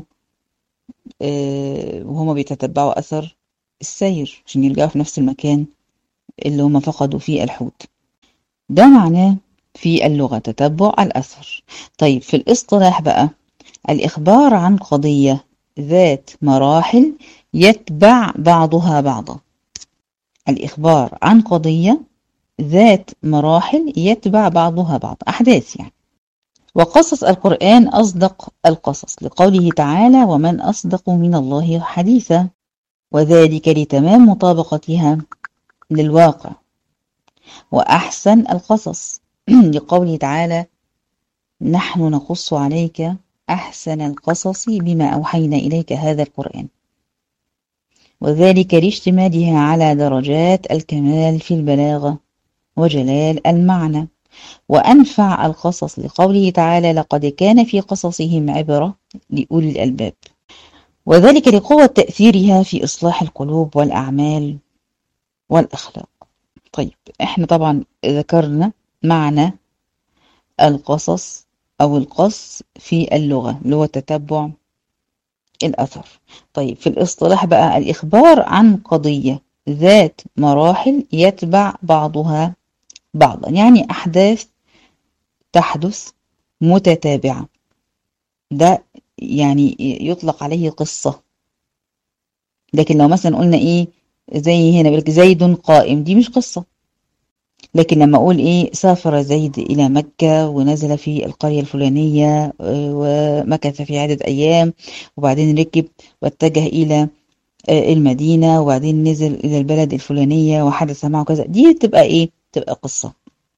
وهما بيتتبعوا أثر السير عشان يرجعوا في نفس المكان اللي هما فقدوا فيه الحوت. ده معناه في اللغة تتبع الأثر. طيب في الاصطلاح بقى: الإخبار عن قضية ذات مراحل يتبع بعضها بعضا. الإخبار عن قضية ذات مراحل يتبع بعضها بعض، أحداث يعني. وقصص القرآن أصدق القصص، لقوله تعالى: ومن أصدق من الله حديثا، وذلك لتمام مطابقتها للواقع. وأحسن القصص، لقوله تعالى: نحن نقص عليك أحسن القصص بما أوحينا إليك هذا القرآن. وذلك لاشتمالها على درجات الكمال في البلاغة وجلال المعنى، وأنفع القصص لقوله تعالى لقد كان في قصصهم عبرة لأولي الألباب، وذلك لقوة تأثيرها في إصلاح القلوب والأعمال والأخلاق. طيب احنا طبعا ذكرنا معنى القصص أو القص في اللغة اللي هو تتبع الأثر. طيب في الاصطلاح بقى الإخبار عن قضية ذات مراحل يتبع بعضها بعضا، يعني أحداث تحدث متتابعة، ده يعني يطلق عليه قصة. لكن لو مثلا قلنا إيه زي هنا بيقولك زيد قائم، دي مش قصة. لكن لما أقول إيه سافر زيد إلى مكة ونزل في القرية الفلانية ومكث في عدة أيام وبعدين ركب واتجه إلى المدينة وبعدين نزل إلى البلد الفلانية وحدث معه كذا، دي تبقى إيه؟ تبقى قصة.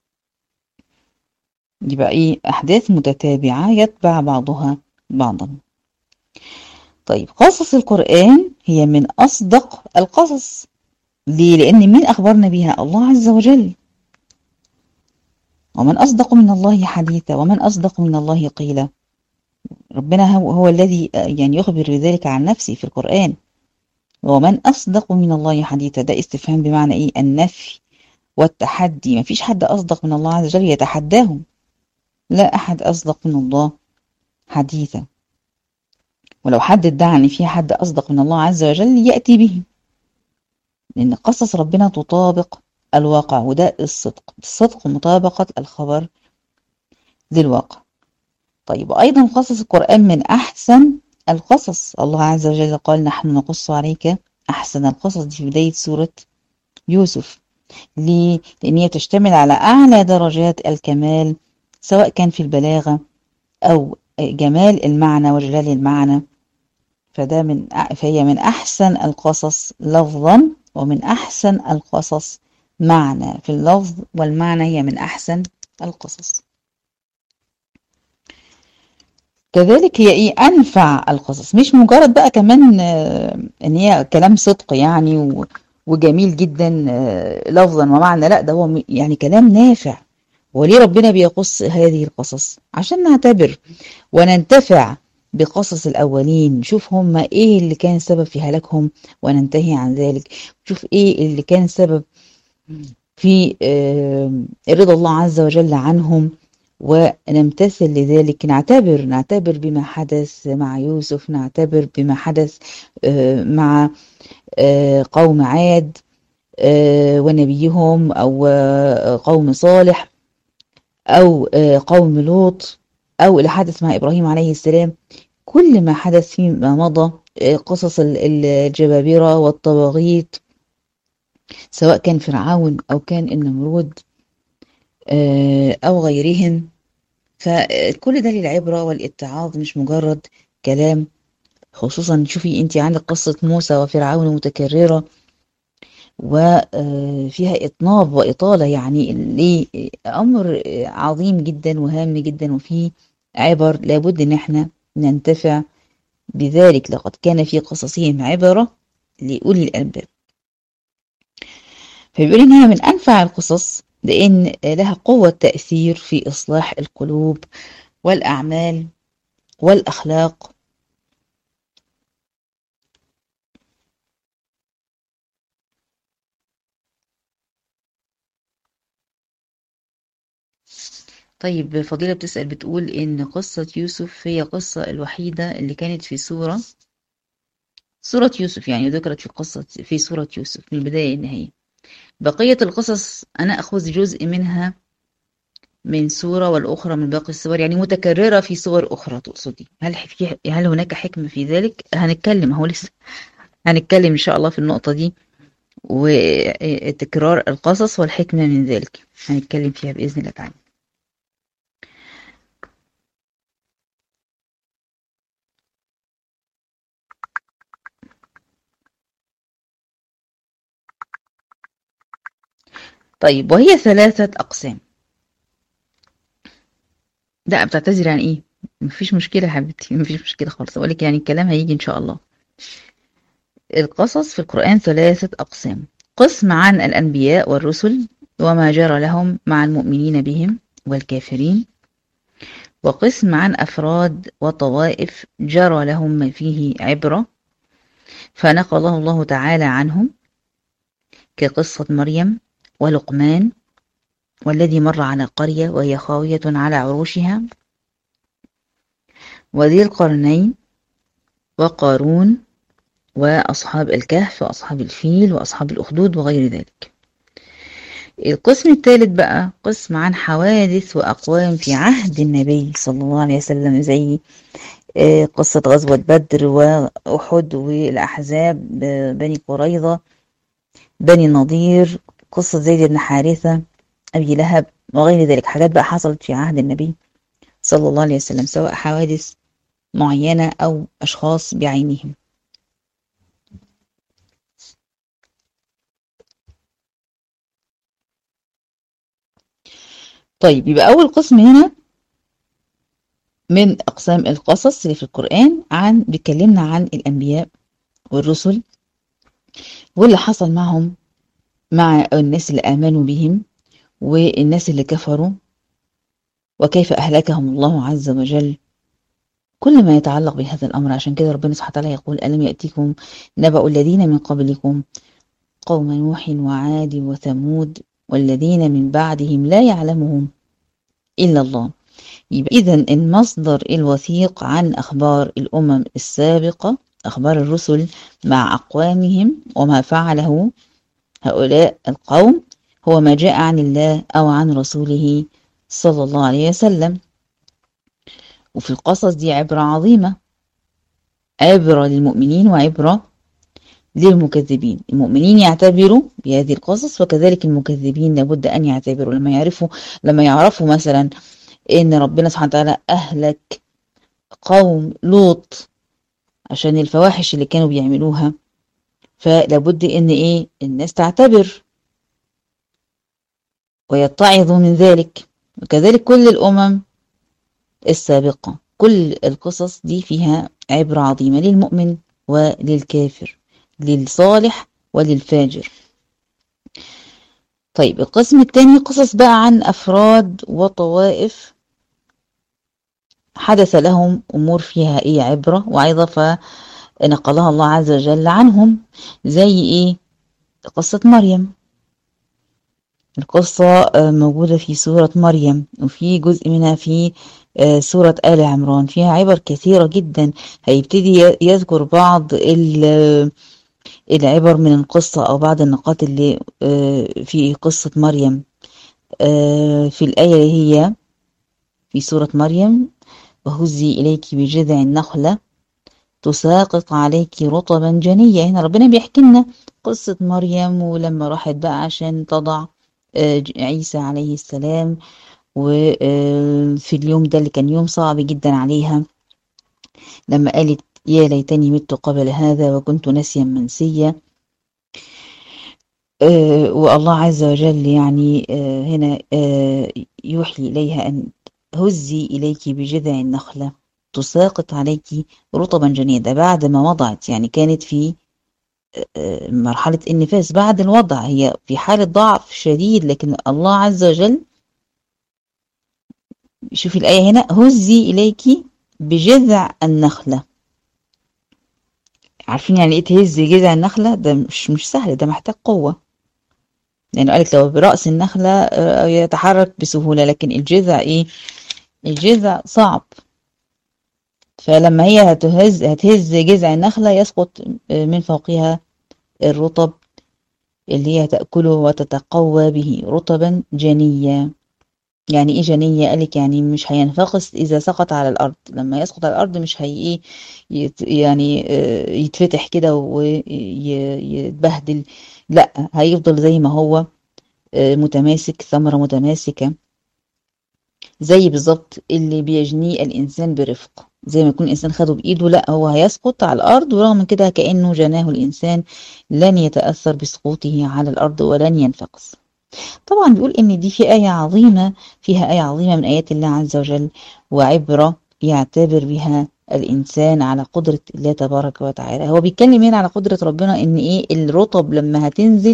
يبقى إيه أحداث متتابعة يتبع بعضها بعضا. طيب قصص القرآن هي من أصدق القصص. ليه؟ لأن مين أخبرنا بها؟ الله عز وجل. ومن أصدق من الله حديثا ومن أصدق من الله قيلا. ربنا هو الذي يعني يخبر بذلك عن نفسه في القرآن. ومن أصدق من الله حديثا، ده استفهام بمعنى إيه؟ النفي والتحدي. ما فيش حد أصدق من الله عز وجل يتحداهم، لا أحد أصدق من الله حديثا. ولو حد ادعى أن في حد أصدق من الله عز وجل يأتي به، لأن قصص ربنا تطابق الواقع، وده الصدق مطابقة الخبر للواقع. طيب أيضا قصص القرآن من أحسن القصص. الله عز وجل قال نحن نقص عليك أحسن القصص، دي في بداية سورة يوسف. ليه؟ لأن هي تشتمل على أعلى درجات الكمال، سواء كان في البلاغة أو جمال المعنى وجلال المعنى. فهي من أحسن القصص لفظا ومن أحسن القصص معنى. في اللفظ والمعنى هي من أحسن القصص. كذلك هي إيه أنفع القصص، مش مجرد بقى كمان إن هي كلام صدق يعني وجميل جدا لفظا ومعنى، لا ده هو يعني كلام نافع. وليه ربنا بيقص هذه القصص؟ عشان نعتبر وننتفع بقصص الأولين، نشوف هم إيه اللي كان سبب في هلاكهم وننتهي عن ذلك، نشوف إيه اللي كان سبب في رضا الله عز وجل عنهم ونمتثل لذلك. نعتبر بما حدث مع يوسف، نعتبر بما حدث مع قوم عاد ونبيهم، أو قوم صالح، أو قوم لوط، أو اللي حدث مع إبراهيم عليه السلام. كل ما حدث فيما مضى، قصص الجبابرة والطواغيت، سواء كان فرعون أو كان النمرود أو غيرهم. فكل ده للعبرة والاتعاظ، مش مجرد كلام. خصوصا شوفي انت عندك قصة موسى وفرعون متكررة وفيها إطناب وإطالة، يعني أمر عظيم جدا وهام جدا وفيه عبر لابد ان احنا ننتفع بذلك. لقد كان في قصصهم عبرة لأولي الألباب. فبيقول إن هي من أنفع القصص لأن لها قوة تأثير في إصلاح القلوب والأعمال والأخلاق. طيب فضيلة بتسأل بتقول إن قصة يوسف هي القصة الوحيدة اللي كانت في سورة يوسف، يعني ذكرت في سورة يوسف من البداية للنهاية. بقية القصص أنا أخذ جزء منها من سورة والأخرى من باقي السور، يعني متكررة في سور أخرى تقصدي. هل هناك حكمة في ذلك؟ هنتكلم، هو لسه هنتكلم إن شاء الله في النقطة دي، وتكرار القصص والحكمة من ذلك هنتكلم فيها بإذن الله تعالى. طيب وهي 3 أقسام. لا بتعتذر عن إيه؟ مفيش مشكلة يا حبيبتي، مفيش مشكلة خالص، أقول لك يعني الكلام هيجي إن شاء الله. القصص في القرآن 3 أقسام. قسم عن الأنبياء والرسل وما جرى لهم مع المؤمنين بهم، والكافرين، وقسم عن أفراد وطوائف جرى لهم ما فيه عبرة فنقله الله تعالى عنهم، كقصة مريم ولقمان والذي مر على قرية وهي خاوية على عروشها، وذي القرنين وقارون وأصحاب الكهف وأصحاب الفيل وأصحاب الأخدود وغير ذلك. القسم الثالث بقى قسم عن حوادث وأقوام في عهد النبي صلى الله عليه وسلم، زي قصة غزوة بدر وأحد والأحزاب، بني قريظة، بني النضير، قصة زيد بن حارثة، أبي لهب وغير ذلك. حاجات بقى حصلت في عهد النبي صلى الله عليه وسلم، سواء حوادث معينة أو أشخاص بعينهم. طيب، يبقى أول قسم هنا من أقسام القصص اللي في القرآن بيكلمنا عن الأنبياء والرسل واللي حصل معهم، مع الناس اللي آمنوا بهم والناس اللي كفروا، وكيف أهلكهم الله عز وجل، كل ما يتعلق بهذا الأمر. عشان كده ربنا سبحانه وتعالى يقول: ألم يأتيكم نبأ الذين من قبلكم قوم نوح وعاد وثمود والذين من بعدهم لا يعلمهم إلا الله. يبقى إذن المصدر الوثيق عن أخبار الأمم السابقة، أخبار الرسل مع أقوامهم وما فعله هؤلاء القوم، هو ما جاء عن الله أو عن رسوله صلى الله عليه وسلم. وفي القصص دي عبرة عظيمة، عبرة للمؤمنين وعبرة للمكذبين. المؤمنين يعتبروا بهذه القصص، وكذلك المكذبين لابد أن يعتبروا لما يعرفوا مثلا إن ربنا سبحانه وتعالى أهلك قوم لوط عشان الفواحش اللي كانوا بيعملوها، فلابد إن الناس تعتبر ويتعظوا من ذلك. وكذلك كل الأمم السابقة، كل القصص دي فيها عبرة عظيمة للمؤمن وللكافر، للصالح وللفاجر. طيب، القسم الثاني قصص بقى عن أفراد وطوائف حدث لهم أمور فيها عبرة وعظة فنقلها الله عز وجل عنهم، زي قصة مريم. القصة موجودة في سورة مريم، وفي جزء منها في سورة آل عمران، فيها عبر كثيرة جدا. هيبتدي يذكر بعض العبر من القصة أو بعض النقاط اللي في قصة مريم في الآية اللي هي في سورة مريم: وهزي إليك بجذع النخلة تساقط عليك رطبا جنيا. هنا ربنا بيحكي لنا قصة مريم، ولما راحت بقى عشان تضع عيسى عليه السلام، وفي اليوم ده اللي كان يوم صعب جدا عليها، لما قالت: يا ليتني مت قبل هذا وكنت نسيا منسيا. والله عز وجل يعني هنا يوحي إليها أن هزي إليك بجذع النخلة تساقط عليك رطبا جنيا. ده بعد ما وضعت، يعني كانت في مرحلة النفاس بعد الوضع، هي في حالة ضعف شديد، لكن الله عز وجل، شوفي الآية هنا: هزي إليك بجذع النخلة. عارفين يعني ايه تهزي جذع النخلة؟ ده مش سهل، ده محتاج قوة، لأنه قالت لو برأس النخلة يتحرك بسهولة، لكن الجذع الجذع صعب. فلما هي هتهز جذع النخلة يسقط من فوقها الرطب اللي هي تأكله وتتقوى به، رطبا جنيا. يعني ايه جنية؟ قالك يعني مش هينفقس إذا سقط على الأرض. لما يسقط على الأرض مش يعني يتفتح كده ويتبهدل، لا، هيفضل زي ما هو متماسك، ثمرة متماسكة، زي بالظبط اللي بيجنيه الإنسان برفق. زي ما يكون الإنسان خده بإيده، لا، هو هيسقط على الأرض، ورغم من كده كأنه جناه الإنسان لن يتأثر بسقوطه على الأرض ولن ينفقس. طبعا بيقول إن دي في آية عظيمة، فيها آية عظيمة من آيات الله عز وجل، وعبرة يعتبر بها الإنسان على قدرة الله تبارك وتعالى. هو بيتكلم هنا على قدرة ربنا، إن الرطب لما هتنزل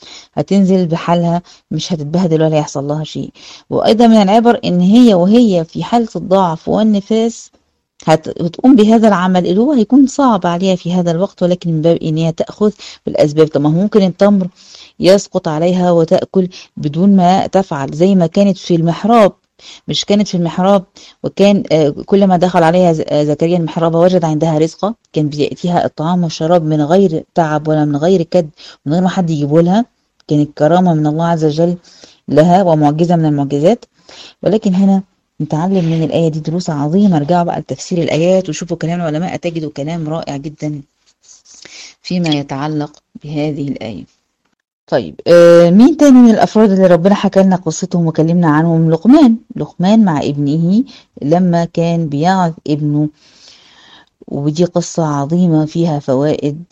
هتنزل بحالها، مش هتتبهدل ولا يحصل لها شيء. وأيضا من العبر إن هي وهي في حالة الضعف والنفاس هتقوم بهذا العمل اللي هو هيكون صعب عليها في هذا الوقت، ولكن من باب ان هي تأخذ بالأسباب. طب ما هو ممكن التمر يسقط عليها وتأكل بدون ما تفعل، زي ما كانت في المحراب. مش كانت في المحراب وكان كلما دخل عليها زكريا المحراب وجد عندها رزقا، كان بيأتيها الطعام والشراب من غير تعب ولا من غير كد، من غير ما حد يجيبه لها. كانت كرامة من الله عز وجل لها ومعجزة من المعجزات. ولكن هنا نتعلم من الآية دي دروس عظيمة. ارجعوا بقى لتفسير الآيات وشوفوا كلام العلماء، تجدوا كلام رائع جدا فيما يتعلق بهذه الآية. طيب مين تاني من الأفراد اللي ربنا حكى لنا قصتهم وكلمنا عنهم؟ لقمان مع ابنه لما كان بيعظ ابنه، ودي قصة عظيمة فيها فوائد.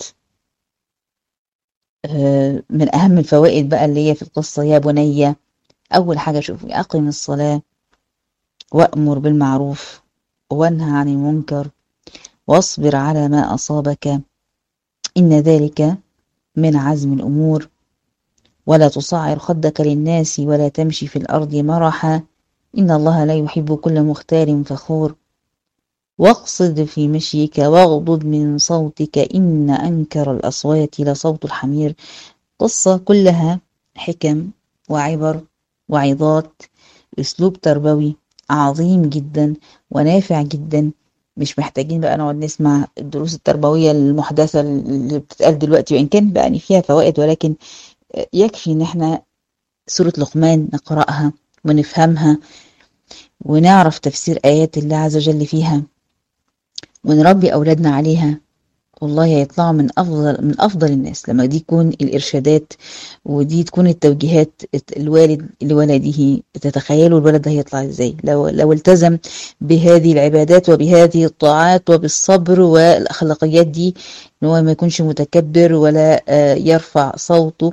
من أهم الفوائد بقى اللي هي في القصة: يا بني، أول حاجة شوف، أقم الصلاة وأمر بالمعروف وانهى عن المنكر واصبر على ما أصابك إن ذلك من عزم الأمور ولا تصعر خدك للناس ولا تمشي في الأرض مرحا إن الله لا يحب كل مختال فخور واقصد في مشيك واغضض من صوتك إن أنكر الأصوات لصوت الحمير. قصة كلها حكم وعبر وعظات، أسلوب تربوي عظيم جدا ونافع جدا. مش محتاجين بقى نقعد نسمع الدروس التربوية المحدثة اللي بتتقال دلوقتي، وإن كان بقى فيها فوائد، ولكن يكفي إن احنا سورة لقمان نقرأها ونفهمها ونعرف تفسير آيات الله عز وجل فيها ونربي أولادنا عليها. والله هيطلعوا من أفضل الناس لما دي تكون الإرشادات ودي تكون التوجيهات الوالد لولده. تتخيلوا الولد ده هيطلع إزاي لو التزم بهذه العبادات وبهذه الطاعات وبالصبر والأخلاقيات دي، إن هو ما يكونش متكبر ولا يرفع صوته،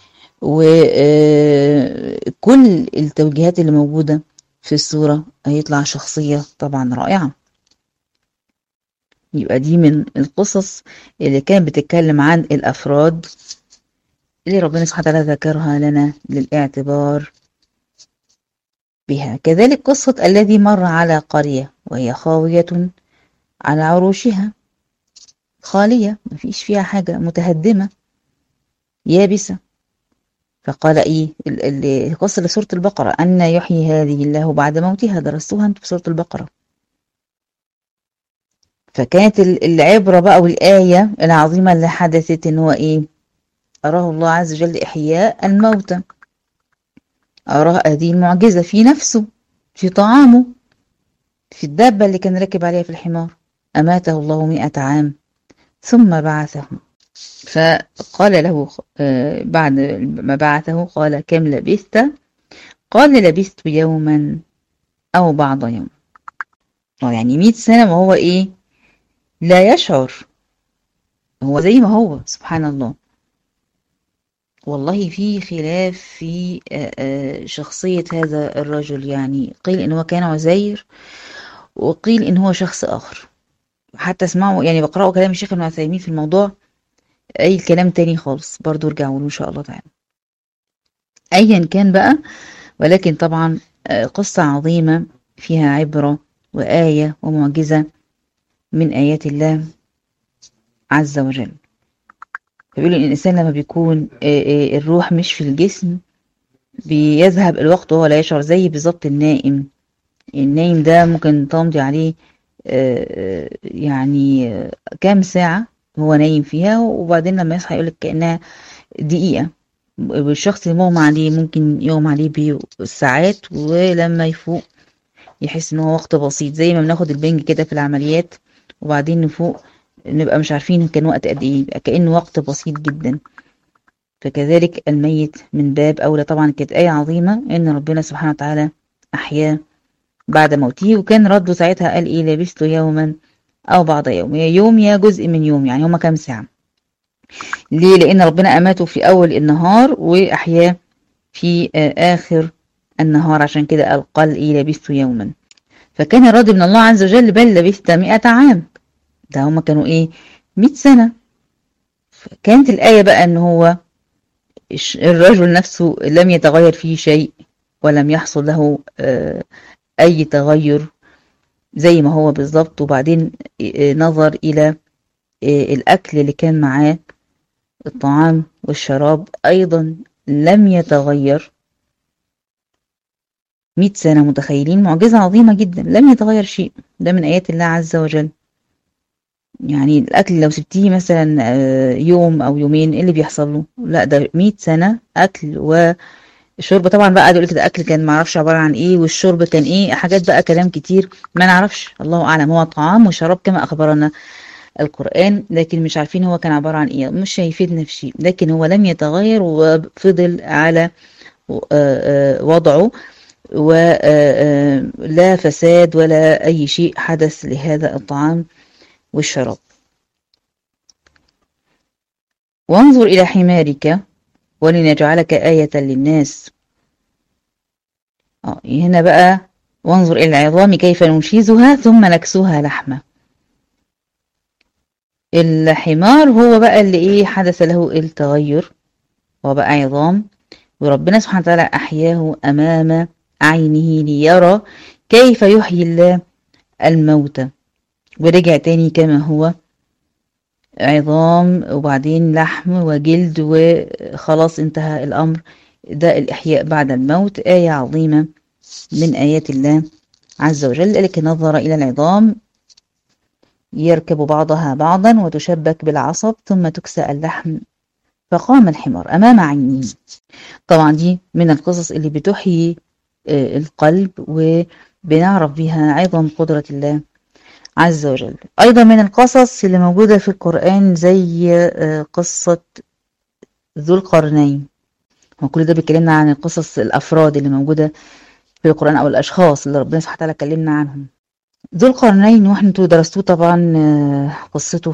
وكل التوجيهات اللي موجودة في السورة. هيطلع شخصية طبعا رائعة. يبقى دي من القصص اللي كانت بتتكلم عن الأفراد اللي ربنا سبحانه وتعالى ذكرها لنا للاعتبار بها. كذلك قصة الذي مر على قرية وهي خاوية على عروشها، خالية مفيش فيها حاجة، متهدمة يابسة. فقال ايه القصة لسورة البقرة: أن يحيي هذه الله بعد موتها. درستوها انتوا في سورة البقرة. فكانت العبرة بقى والآية العظيمة اللي حدثت ان هو ايه؟ أراه الله عز وجل إحياء الموتى، أراه هذه المعجزة في نفسه، في طعامه، في الدابة اللي كان راكب عليها في الحمار. أماته الله 100 عام ثم بعثه. فقال له بعد ما بعثه قال: كم لبثت؟ قال: لبثت يوما أو بعض يوم. يعني 100 سنة وهو ايه؟ لا يشعر، هو زي ما هو. سبحان الله. والله في خلاف في شخصية هذا الرجل. يعني قيل إن هو كان عزير وقيل إن هو شخص آخر. حتى اسمعوا، يعني بقرأوا كلام الشيخ ابن عثيمين في الموضوع، أي كلام تاني خالص. برضو ارجعوا له إن شاء الله تعالى. أيا كان بقى، ولكن طبعا قصة عظيمة فيها عبرة وآية ومعجزة من آيات الله عز وجل. فبيقول إن الإنسان لما بيكون الروح مش في الجسم بيذهب الوقت وهو لا يشعر، زي بالظبط النائم. النايم ده ممكن تمضي عليه يعني كام ساعة هو نايم فيها، وبعدين لما يصحى يقولك كأنها دقيقة. والشخص اللي مغمى عليه ممكن يغمى عليه بالساعات، ولما يفوق يحس ان هو وقت بسيط، زي ما بناخد البنج كده في العمليات وبعدين نفوق نبقى مش عارفين كان وقت قد ايه، يبقى كأنه وقت بسيط جدا. فكذلك الميت من باب أولى. طبعا كانت آية عظيمة إن ربنا سبحانه وتعالى أحياه بعد موته. وكان رده ساعتها قال إيه؟ لبثت يوما أو بعض يوم، يا يوم يا جزء من يوم، يعني هما كام ساعة. ليه؟ لأن ربنا أماته في أول النهار وأحياه في آخر النهار، عشان كده قال إيه؟ لبثت يوما. فكان الرد من الله عز وجل: بل لبثت 100 عام. ده هما كانوا إيه؟ 100 سنة. كانت الآية بقى إن هو الرجل نفسه لم يتغير فيه شيء، ولم يحصل له أي تغير زي ما هو بالظبط. وبعدين نظر إلى الأكل اللي كان معاه، الطعام والشراب أيضا لم يتغير. 100 سنة، متخيلين؟ معجزة عظيمة جدا، لم يتغير شيء. ده من آيات الله عز وجل. يعني الأكل لو سبتيه مثلا يوم أو يومين، إيه اللي بيحصل له؟ لا، ده 100 سنة أكل وشرب. طبعا بقى يقول لك ده أكل كان معرفش عبارة عن إيه، والشرب كان إيه، حاجات بقى كلام كتير ما نعرفش، الله أعلم. هو طعام وشراب كما أخبرنا القرآن، لكن مش عارفين هو كان عبارة عن إيه، مش هيفيدنا في شيء. لكن هو لم يتغير وفضل على وضعه، ولا فساد ولا أي شيء حدث لهذا الطعام والشراب. وانظر إلى حمارك ولنجعلك آية للناس. هنا بقى وانظر إلى العظام كيف ننشزها ثم نكسوها لحمة. الحمار هو بقى اللي إيه حدث له التغير، هو بقى عظام، وربنا سبحانه وتعالى أحياه أمام عينه ليرى كيف يحيي الله الموتى، ورجع تاني كما هو عظام وبعدين لحم وجلد وخلاص انتهى الأمر. ده الإحياء بعد الموت، آية عظيمة من آيات الله عز وجل. لكن نظر إلى العظام يركب بعضها بعضا وتشبك بالعصب ثم تكسى اللحم، فقام الحمار أمام عينيه. طبعا دي من القصص اللي بتحيي القلب، وبنعرف بها عظم قدرة الله عز وجل. أيضا من القصص اللي موجودة في القرآن زي قصة ذو القرنين. وكل ده بيكلمنا عن القصص الأفراد اللي موجودة في القرآن، أو الأشخاص اللي ربنا سبحانه وتعالى كلمنا عنهم. ذو القرنين، واحنا درستوه طبعا قصته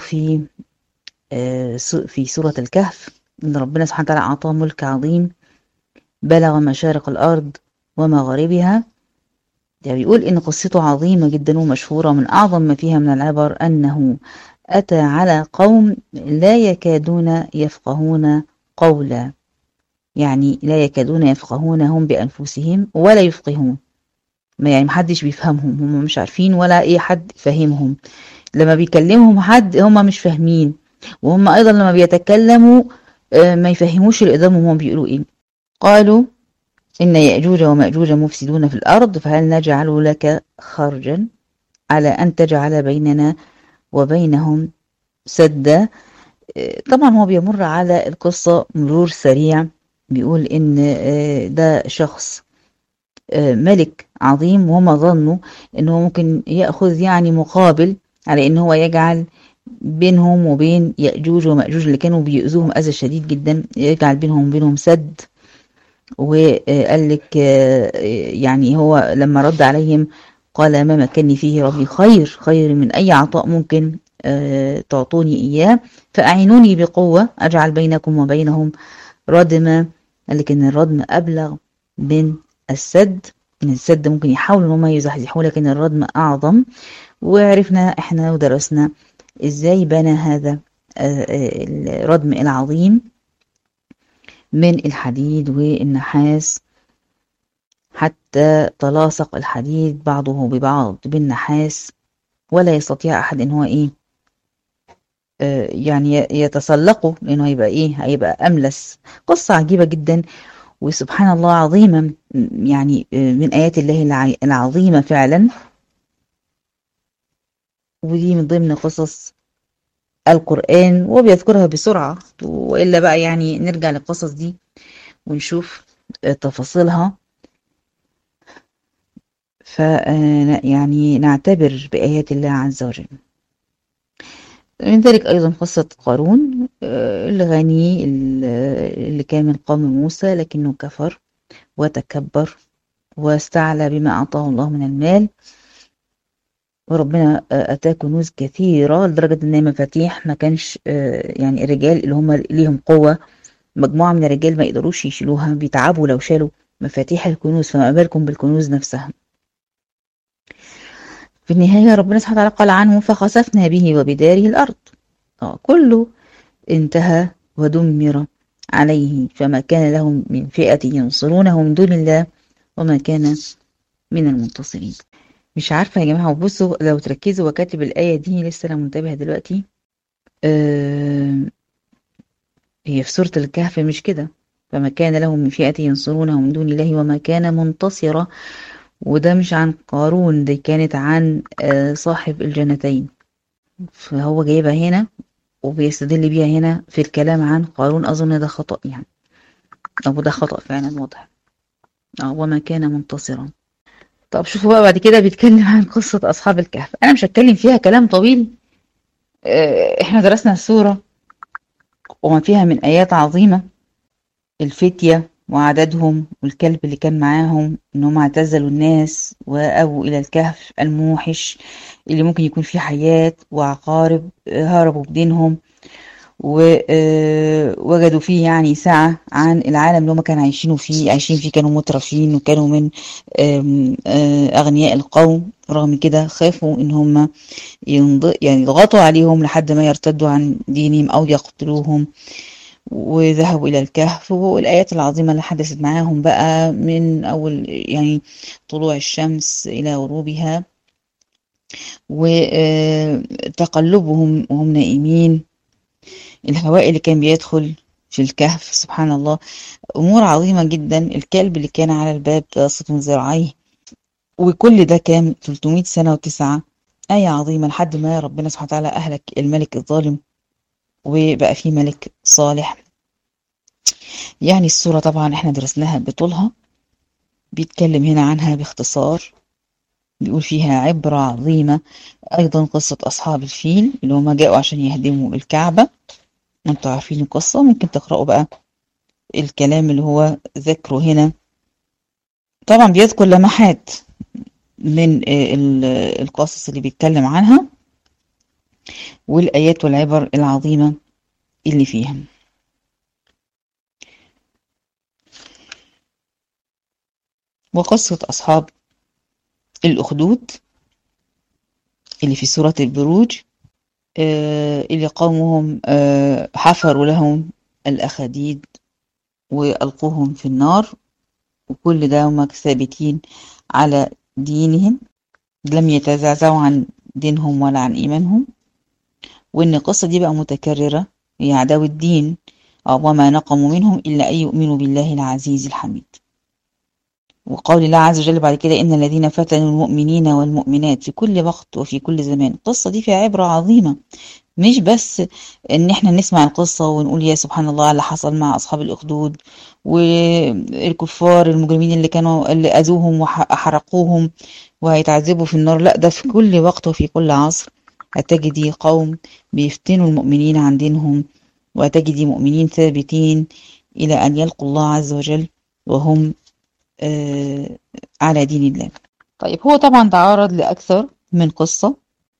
في سورة الكهف، إن ربنا سبحانه وتعالى أعطاه ملك عظيم بلغ مشارق الأرض ومغاربها. ده بيقول إن قصته عظيمة جدا ومشهورة، من أعظم ما فيها من العبر أنه أتى على قوم لا يكادون يفقهون قولا، يعني لا يكادون يفقهون هم بأنفسهم ولا يفقهون، ما يعني محدش بيفهمهم، هم مش عارفين ولا أي حد فاهمهم. لما بيكلمهم حد هم مش فاهمين، وهم أيضا لما بيتكلموا ما يفهموش اللي قدامهم هم بيقولوا إيه. قالوا إن يأجوج ومأجوج مفسدون في الأرض فهل نجعل لك خرجا على أن تجعل بيننا وبينهم سدا. طبعا هو بيمر على القصة مرور سريع، بيقول إن ده شخص ملك عظيم، وهم ظنوا إنه ممكن يأخذ يعني مقابل على إن هو يجعل بينهم وبين يأجوج ومأجوج اللي كانوا بيؤذوهم أذى شديد جدا، يجعل بينهم وبينهم سد. وقال لك يعني هو لما رد عليهم قال ما مكنني فيه ربي خير من أي عطاء ممكن تعطوني إياه، فأعينوني بقوة أجعل بينكم وبينهم ردما. لكن الردم أبلغ من السد، إن السد ممكن يحاولوا إن هم يزحزحوا، لكن الردم أعظم. وعرفنا إحنا ودرسنا إزاي بنى هذا الردم العظيم من الحديد والنحاس، حتى تلاصق الحديد بعضه ببعض بالنحاس، ولا يستطيع أحد إن هو إيه يعني يتسلقه، لأنه هيبقى أملس. قصة عجيبة جدا، وسبحان الله عظيمة، يعني من آيات الله العظيمة فعلا. ودي من ضمن قصص القرآن، وبيذكرها بسرعة، وإلا بقى يعني نرجع للقصص دي ونشوف تفاصيلها. يعني نعتبر بآيات الله عز وجل. من ذلك أيضا قصة قارون الغني اللي كان من قوم موسى، لكنه كفر وتكبر واستعلى بما أعطاه الله من المال، وربنا أتاه كنوز كثيرة لدرجة إن مفاتيح ما كانش يعني الرجال اللي هم ليهم قوة، مجموعة من الرجال ما يقدروش يشيلوها، بيتعبوا لو شالوا مفاتيح الكنوز، فما بالكم بالكنوز نفسها. في النهاية ربنا سبحانه وتعالى قال عنه فخسفنا به وبداره الأرض. كله انتهى ودمر عليه فما كان لهم من فئة ينصرونه من دون الله وما كان من المنتصرين. مش عارفة يا جماعة، وبصوا لو تركزوا وكاتب الآية دي لسه أنا منتبهة دلوقتي. آه هي في سورة الكهف مش كده؟ فما كان لهم من فئة ينصرونه من دون الله وما كان منتصرا، وده مش عن قارون، دي كانت عن صاحب الجنتين، فهو جايبها هنا وبيستدل بيها هنا في الكلام عن قارون. أظن ده خطأ يعني، أو ده خطأ فعلا واضح. وما كان منتصرا. طب شوفوا بقى بعد كده بيتكلم عن قصة أصحاب الكهف. أنا مش هتكلم فيها كلام طويل. احنا درسنا السورة وما فيها من آيات عظيمة، الفتية وعددهم والكلب اللي كان معاهم، انهم اعتزلوا الناس وأووا إلى الكهف الموحش اللي ممكن يكون فيه حيات وعقارب، هربوا بدينهم ووجدوا فيه يعني سعة عن العالم اللي هم كانوا عايشين فيه كانوا مترفين وكانوا من أغنياء القوم. رغم كده خافوا ان هم يعني يضغطوا عليهم لحد ما يرتدوا عن دينهم أو يقتلوهم، وذهبوا إلى الكهف. والآيات العظيمة اللي حدثت معاهم بقى من أول يعني طلوع الشمس إلى غروبها، وتقلبهم وهم نائمين، الهواء اللي كان بيدخل في الكهف، سبحان الله، أمور عظيمة جدا. الكلب اللي كان على الباب باسط ذراعيه، وكل ده كان 300 سنة وتسعة. آية عظيمة لحد ما ربنا سبحانه وتعالى أهلك الملك الظالم وبقى فيه ملك صالح. يعني الصورة طبعا احنا درسناها بطولها، بيتكلم هنا عنها باختصار، بيقول فيها عبرة عظيمة. أيضا قصة أصحاب الفيل اللي هما جاءوا عشان يهدموا الكعبة، انتوا عارفين القصة، ممكن تقرأوا بقى الكلام اللي هو ذكره هنا. طبعا بيذكر لمحات من القصص اللي بيتكلم عنها والآيات والعبر العظيمة اللي فيها. وقصة أصحاب الأخدود اللي في سورة البروج، اللي قومهم حفروا لهم الأخاديد وألقوهم في النار، وكل ده هم ثابتين على دينهم، لم يتزعزعوا عن دينهم ولا عن إيمانهم. وإن القصة دي بقى متكررة، هي عداوة الدين، وما نقموا منهم إلا أن يؤمنوا بالله العزيز الحميد. وقول الله عز وجل بعد كده إن الذين فتنوا المؤمنين والمؤمنات في كل وقت وفي كل زمان. القصة دي فيها عبرة عظيمة، مش بس ان احنا نسمع القصة ونقول يا سبحان الله اللي حصل مع اصحاب الاخدود والكفار المجرمين اللي اذوهم وحرقوهم وهيتعذبوا في النار. لا، ده في كل وقت وفي كل عصر هتجدي قوم بيفتنوا المؤمنين عن دينهم، وهتجدي مؤمنين ثابتين الى ان يلقوا الله عز وجل وهم على دين الله. طيب هو طبعا تعرض لاكثر من قصة،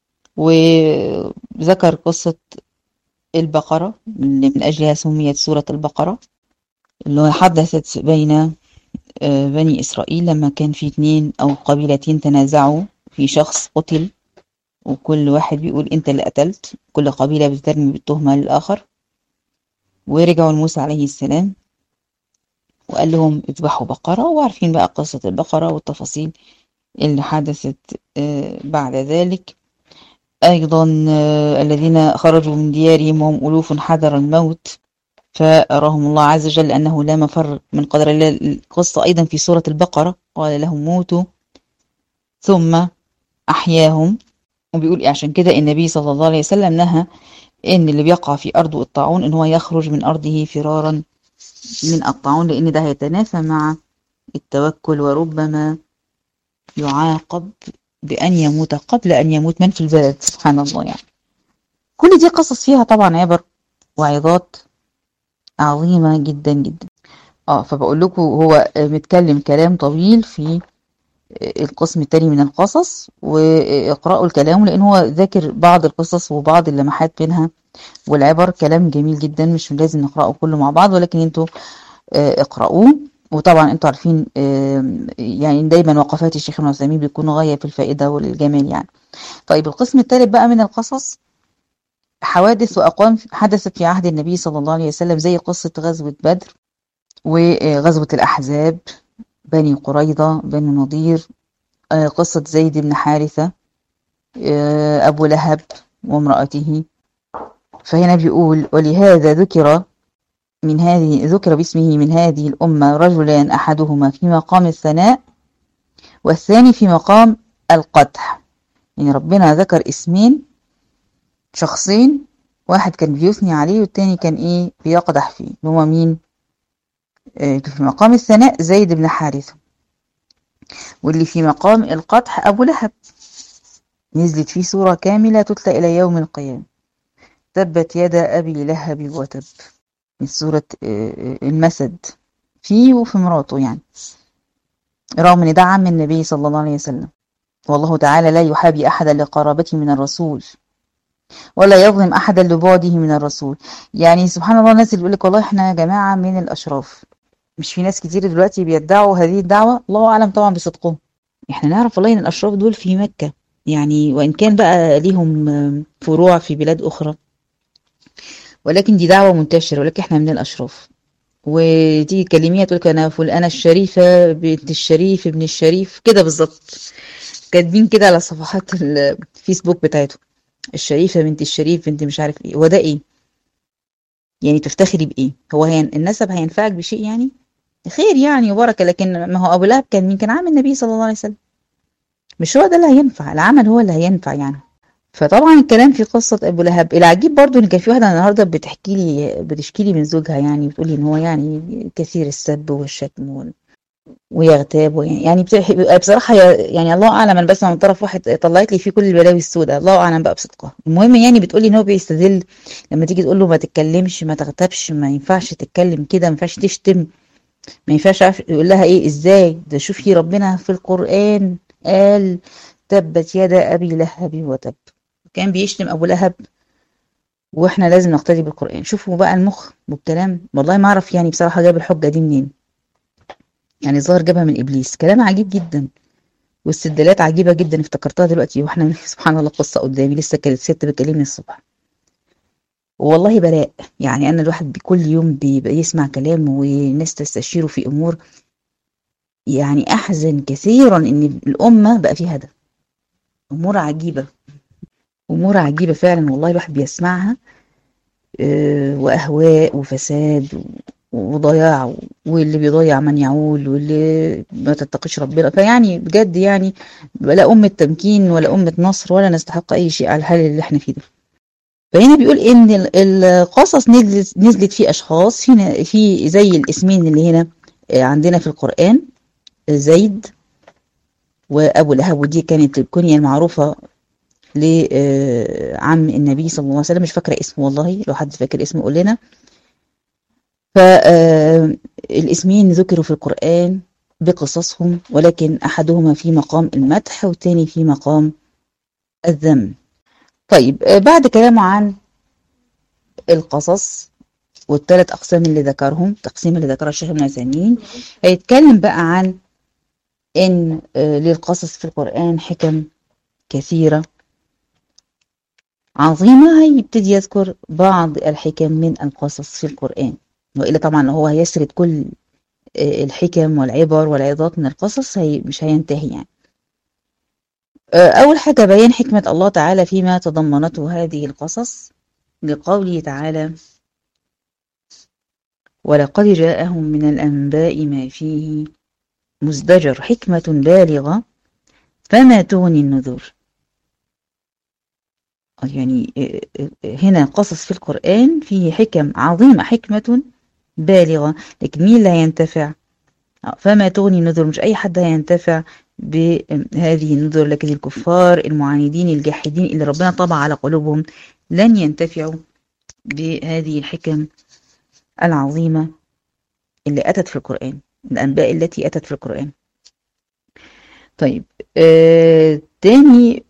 وذكر قصة البقرة اللي من أجلها سميت سورة البقرة، اللي حدثت بين بني إسرائيل لما كان في 2 أو قبيلتين تنازعوا في شخص قتل، وكل واحد بيقول أنت اللي قتلت، كل قبيلة بترمي بالتهمة للآخر. ورجعوا لموسى عليه السلام وقال لهم اذبحوا بقرة، وعارفين بقى قصة البقرة والتفاصيل اللي حدثت بعد ذلك. أيضا الذين خرجوا من ديارهم وهم ألوف حذر الموت فأراهم الله عز وجل أنه لا مفر من قدر الله. القصة أيضا في سورة البقرة قال لهم موتوا ثم أحياهم. وبيقول عشان كده النبي صلى الله عليه وسلم نهى إن اللي بيقع في أرضه الطاعون إن هو يخرج من أرضه فرارا من الطاعون، لأن ده هيتنافى مع التوكل، وربما يعاقب بأن يموت قبل أن يموت من في البلد. سبحان الله. يعني كل دي قصص فيها طبعا عبر وعظات عظيمة جدا جدا. فبقول لكم هو متكلم كلام طويل في القسم التاني من القصص، واقرأوا الكلام لأن هو ذاكر بعض القصص وبعض اللمحات منها والعبر. كلام جميل جدا، مش لازم نقرأه كله مع بعض، ولكن انتوا اقرأوه. وطبعا انتوا عارفين يعني دايما وقفات الشيخ ابن عثيمين بيكون غاية في الفائدة والجمال يعني. طيب القسم الثالث بقى من القصص حوادث وأقوام حدثت في عهد النبي صلى الله عليه وسلم، زي قصة غزوة بدر وغزوة الأحزاب، بني قريظة، بني نضير، قصة زيد بن حارثة، أبو لهب وامرأته. فهنا بيقول ولهذا ذكر باسمه من هذه الأمة رجلان، أحدهما في مقام الثناء والثاني في مقام القدح. يعني ربنا ذكر اسمين، شخصين، واحد كان بيثني عليه والتاني كان بيقدح فيه، اللي هو مين؟ في مقام الثناء زيد بن حارثة، واللي في مقام القدح أبو لهب، نزلت فيه سورة كاملة تتلى إلى يوم القيامة، تبت يدا أبي لهب وتب، من سورة المسد، فيه وفي مراته يعني، رغم ان ده عم النبي صلى الله عليه وسلم. والله تعالى لا يحابي أحدا لقرابته من الرسول ولا يظلم أحدا لبعده من الرسول. يعني سبحان الله، الناس اللي بيقول لك والله احنا يا جماعة من الأشراف، مش في ناس كتير دلوقتي بيدعوا هذه الدعوة، الله أعلم طبعا بصدقهم. احنا نعرف والله ان الأشراف دول في مكة، يعني وإن كان بقى ليهم فروع في بلاد أخرى، ولكن دي دعوة منتشرة، ولكن احنا من الأشراف. وتيجي تكلميها تقول لك أنا الشريفة بنت الشريف ابن الشريف، كده بالظبط، كاتبين كده على صفحات الفيسبوك بتاعتهم، الشريفة بنت الشريف بنت مش عارف ايه. هو ده ايه يعني؟ تفتخري بايه؟ هو النسب هينفعك بشيء يعني؟ خير يعني وبركة، لكن ما هو أبو لهب كان مين؟ كان عم النبي صلى الله عليه وسلم، مش هو ده اللي هينفع، العمل هو اللي هينفع يعني. فطبعا الكلام في قصة أبو لهب. العجيب برضو إن كان في واحدة النهاردة بتشكي لي من زوجها، يعني بتقولي إن هو يعني كثير السب والشتم ويغتاب، يعني بصراحة يعني الله أعلم، أنا بسمع من طرف واحد طلعت لي فيه كل البلاوي السوداء، الله أعلم بقى بصدقها. المهم يعني بتقولي إن هو بيستذل، لما تيجي تقول له ما تتكلمش، ما تغتابش، ما ينفعش تتكلم كده، ما ينفعش تشتم، ما ينفعش. يقول لها ايه؟ ازاي ده؟ شوفي ربنا في القرآن قال تبت يدا أبي لهب وتب، كان بيشتم أبو لهب، واحنا لازم نقتدي بالقرآن. شوفوا بقى المخ والكلام، والله ما اعرف يعني بصراحة جاب الحجة دي منين، يعني الظاهر جابها من إبليس. كلام عجيب جدا، واستدلالات عجيبة جدا افتكرتها دلوقتي واحنا سبحان الله قصة قدامي، لسه كانت ست بتكلمني الصبح، والله بلاء. يعني أنا الواحد كل يوم بيبقى يسمع كلام وناس تستشيره في أمور، يعني أحزن كثيرا إن الأمة بقى فيها ده. أمور عجيبة، أمور عجيبة فعلا، والله الواحد بيسمعها، وأهواء وفساد وضياع، واللي بيضيع من يعول، واللي ما تتقيش ربنا. فيعني بجد يعني لا أمة تمكين ولا أمة نصر، ولا نستحق أي شيء على الحال اللي احنا فيه ده. فهنا بيقول إن القصص نزلت في أشخاص، هنا في زي الاسمين اللي هنا عندنا في القرآن، زيد وأبو لهب، ودي كانت الكنية المعروفة لعم النبي صلى الله عليه وسلم، مش فاكرة اسمه والله، لو حد فاكر اسمه قول لنا. فالاسمين ذكروا في القرآن بقصصهم، ولكن أحدهما في مقام المدح والتاني في مقام الذم. طيب، بعد كلامه عن القصص والثلاث أقسام اللي ذكرهم، تقسيم اللي ذكرها الشيخ ابن عثيمين، هيتكلم بقى عن إن للقصص في القرآن حكم كثيرة عظيمة. هيبتدي يذكر بعض الحكم من القصص في القرآن، وإلا طبعا هو هيسرد كل الحكم والعبر والعظات من القصص مش هينتهي يعني. أول حاجة بيان حكمة الله تعالى فيما تضمنته هذه القصص، لقوله تعالى ولقد جاءهم من الأنباء ما فيه مزدجر، حكمة بالغة فما تغني النذر. يعني هنا قصص في القرآن فيه حكم عظيمة، حكمة بالغة، لكن مين اللي هينتفع؟ فما تغني النذر، مش أي حد هينتفع بهذه النذر، لكن الكفار المعاندين الجاحدين اللي ربنا طبع على قلوبهم لن ينتفعوا بهذه الحكم العظيمة اللي أتت في القرآن، الأنباء التي أتت في القرآن. طيب، تاني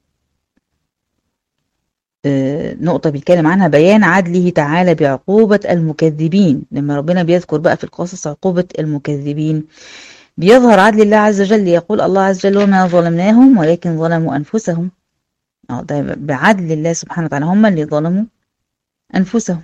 نقطة بيتكلم عنها بيان عدله تعالى بعقوبة المكذبين. لما ربنا بيذكر بقى في القصص عقوبة المكذبين، بيظهر عدل الله عز وجل. يقول الله عز وجل وما ظلمناهم ولكن ظلموا أنفسهم، ده بعدل الله سبحانه وتعالى، هم اللي ظلموا أنفسهم.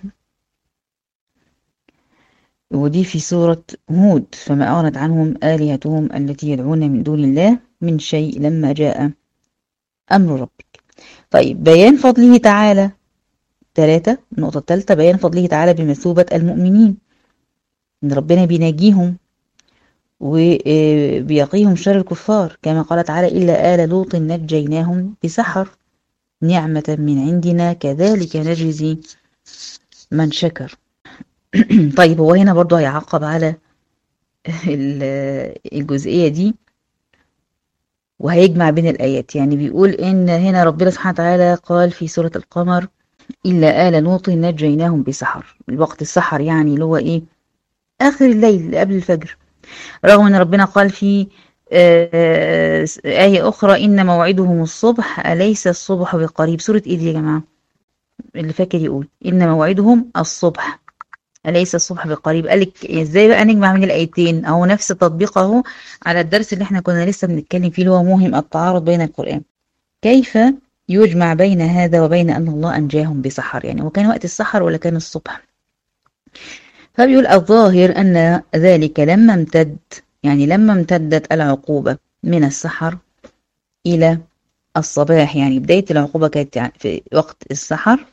ودي في سورة هود، فما أغنت عنهم آلهتهم التي يدعون من دون الله من شيء لما جاء أمر ربك. طيب بيان فضله تعالى 3، النقطة الثالثة بيان فضله تعالى بمثوبة المؤمنين، إن ربنا بيناجيهم وبيقيهم شر الكفار، كما قال تعالى إلا آل لوط نجيناهم بسحر نعمة من عندنا كذلك نجزي من شكر. طيب هو هنا برضو هيعقب على الجزئية دي وهيجمع بين الآيات، يعني بيقول إن هنا ربنا سبحانه وتعالى قال في سورة القمر إلا آل لوط نجيناهم بسحر، الوقت السحر يعني اللي هو إيه، آخر الليل اللي قبل الفجر، رغم أن ربنا قال في آية أخرى إن موعدهم الصبح أليس الصبح بقريب. سورة إيه دي يا جماعة؟ اللي فاكر يقول إن موعدهم الصبح أليس الصبح بقريب. قالك إزاي بقى نجمع من الآيتين؟ أهو نفس التطبيق أهو على الدرس اللي احنا كنا لسه بنتكلم فيه، اللي هو موهم التعارض بين القرآن. كيف يجمع بين هذا وبين أن الله أنجاهم بسحر؟ يعني وكان وقت السحر ولا كان الصبح؟ فبيقول الظاهر أن ذلك لما امتد، يعني لما امتدت العقوبة من السحر إلى الصباح، يعني بداية العقوبة كانت في وقت السحر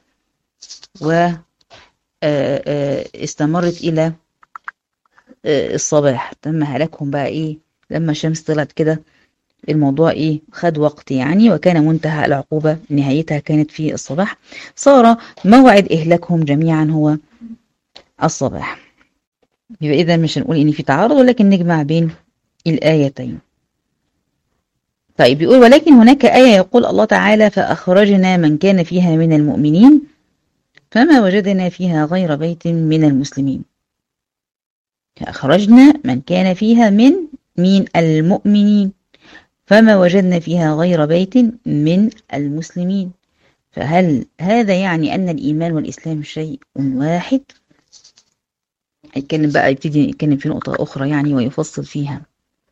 واستمرت إلى الصباح، تم هلاكهم بقى إيه لما الشمس طلعت كده، الموضوع إيه خد وقت يعني، وكان منتهى العقوبة نهايتها كانت في الصباح، صار موعد إهلاكهم جميعا هو الصباح. يبقى إذا مش هنقول إن في تعارض، ولكن نجمع بين الآيتين. طيب بيقول ولكن هناك آية يقول الله تعالى فأخرجنا من كان فيها من المؤمنين فما وجدنا فيها غير بيت من المسلمين. فأخرجنا من كان فيها من المؤمنين فما وجدنا فيها غير بيت من المسلمين. فهل هذا يعني أن الإيمان والإسلام شيء واحد؟ هيتكلم بقى، يبتدي يتكلم في نقطة أخرى يعني ويفصل فيها.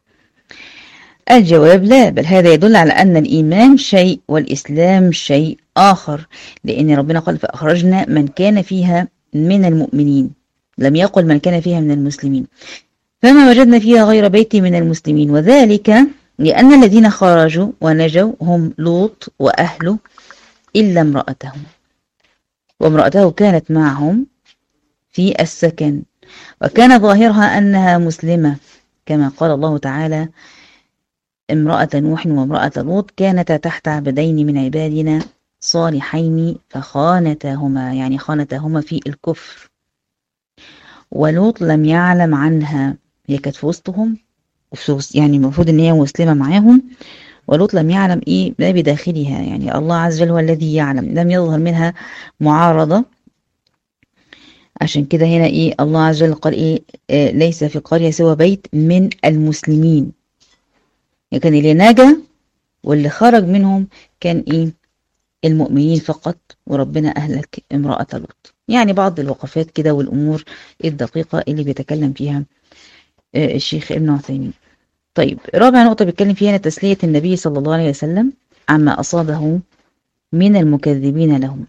الجواب لا، بل هذا يدل على أن الإيمان شيء والإسلام شيء آخر، لأن ربنا قال فأخرجنا من كان فيها من المؤمنين، لم يقل من كان فيها من المسلمين. فما وجدنا فيها غير بيت من المسلمين، وذلك لأن الذين خرجوا ونجوا هم لوط وأهله إلا امرأته، وامرأته كانت معهم في السكن، وكان ظاهرها أنها مسلمة، كما قال الله تعالى امرأة نوح وامرأة لوط كانتا تحت عبدين من عبادنا صالحين فخانتاهما، يعني خانتاهما في الكفر، ولوط لم يعلم عنها، هي كانت في وسطهم يعني المفروض ان هي مسلمة معاهم، ولوط لم يعلم ايه ما بداخلها، يعني الله عز وجل هو الذي يعلم، لم يظهر منها معارضة. عشان كده هنا ايه الله عز وجل قال ايه ليس في قرية سوى بيت من المسلمين، كان اللي نجا واللي خرج منهم كان ايه المؤمنين فقط، وربنا أهلك امرأة لوط. يعني بعض الوقفات كده والأمور الدقيقة اللي بيتكلم فيها الشيخ ابن عثيمين. طيب رابع نقطة بيتكلم فيها تسلية النبي صلى الله عليه وسلم عما أصابه من المكذبين لهم،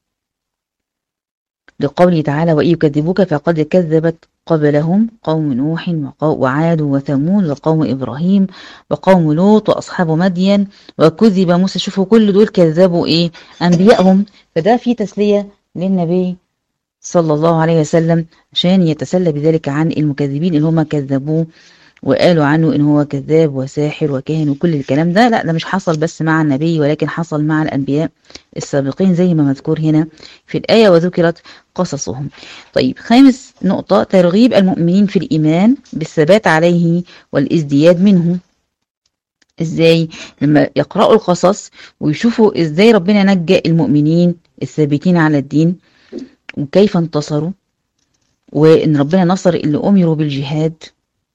لقوله تعالى وإن يكذبوك فقد كذبت قبلهم قوم نوح وعاد وثمود وقوم إبراهيم وقوم لوط وأصحاب مدين وكذب موسى. شوفوا كل دول كذبوا إيه أنبيائهم، فده في تسلية للنبي صلى الله عليه وسلم عشان يتسلى بذلك عن المكذبين اللي هم كذبوه وقالوا عنه إن هو كذاب وساحر وكاهن وكل الكلام ده. لا، ده مش حصل بس مع النبي، ولكن حصل مع الأنبياء السابقين زي ما مذكور هنا في الآية وذكرت قصصهم. طيب خامس نقطة ترغيب المؤمنين في الإيمان بالثبات عليه والازدياد منه. إزاي؟ لما يقرأوا القصص ويشوفوا إزاي ربنا نجى المؤمنين الثابتين على الدين وكيف انتصروا، وإن ربنا نصر اللي أمروا بالجهاد،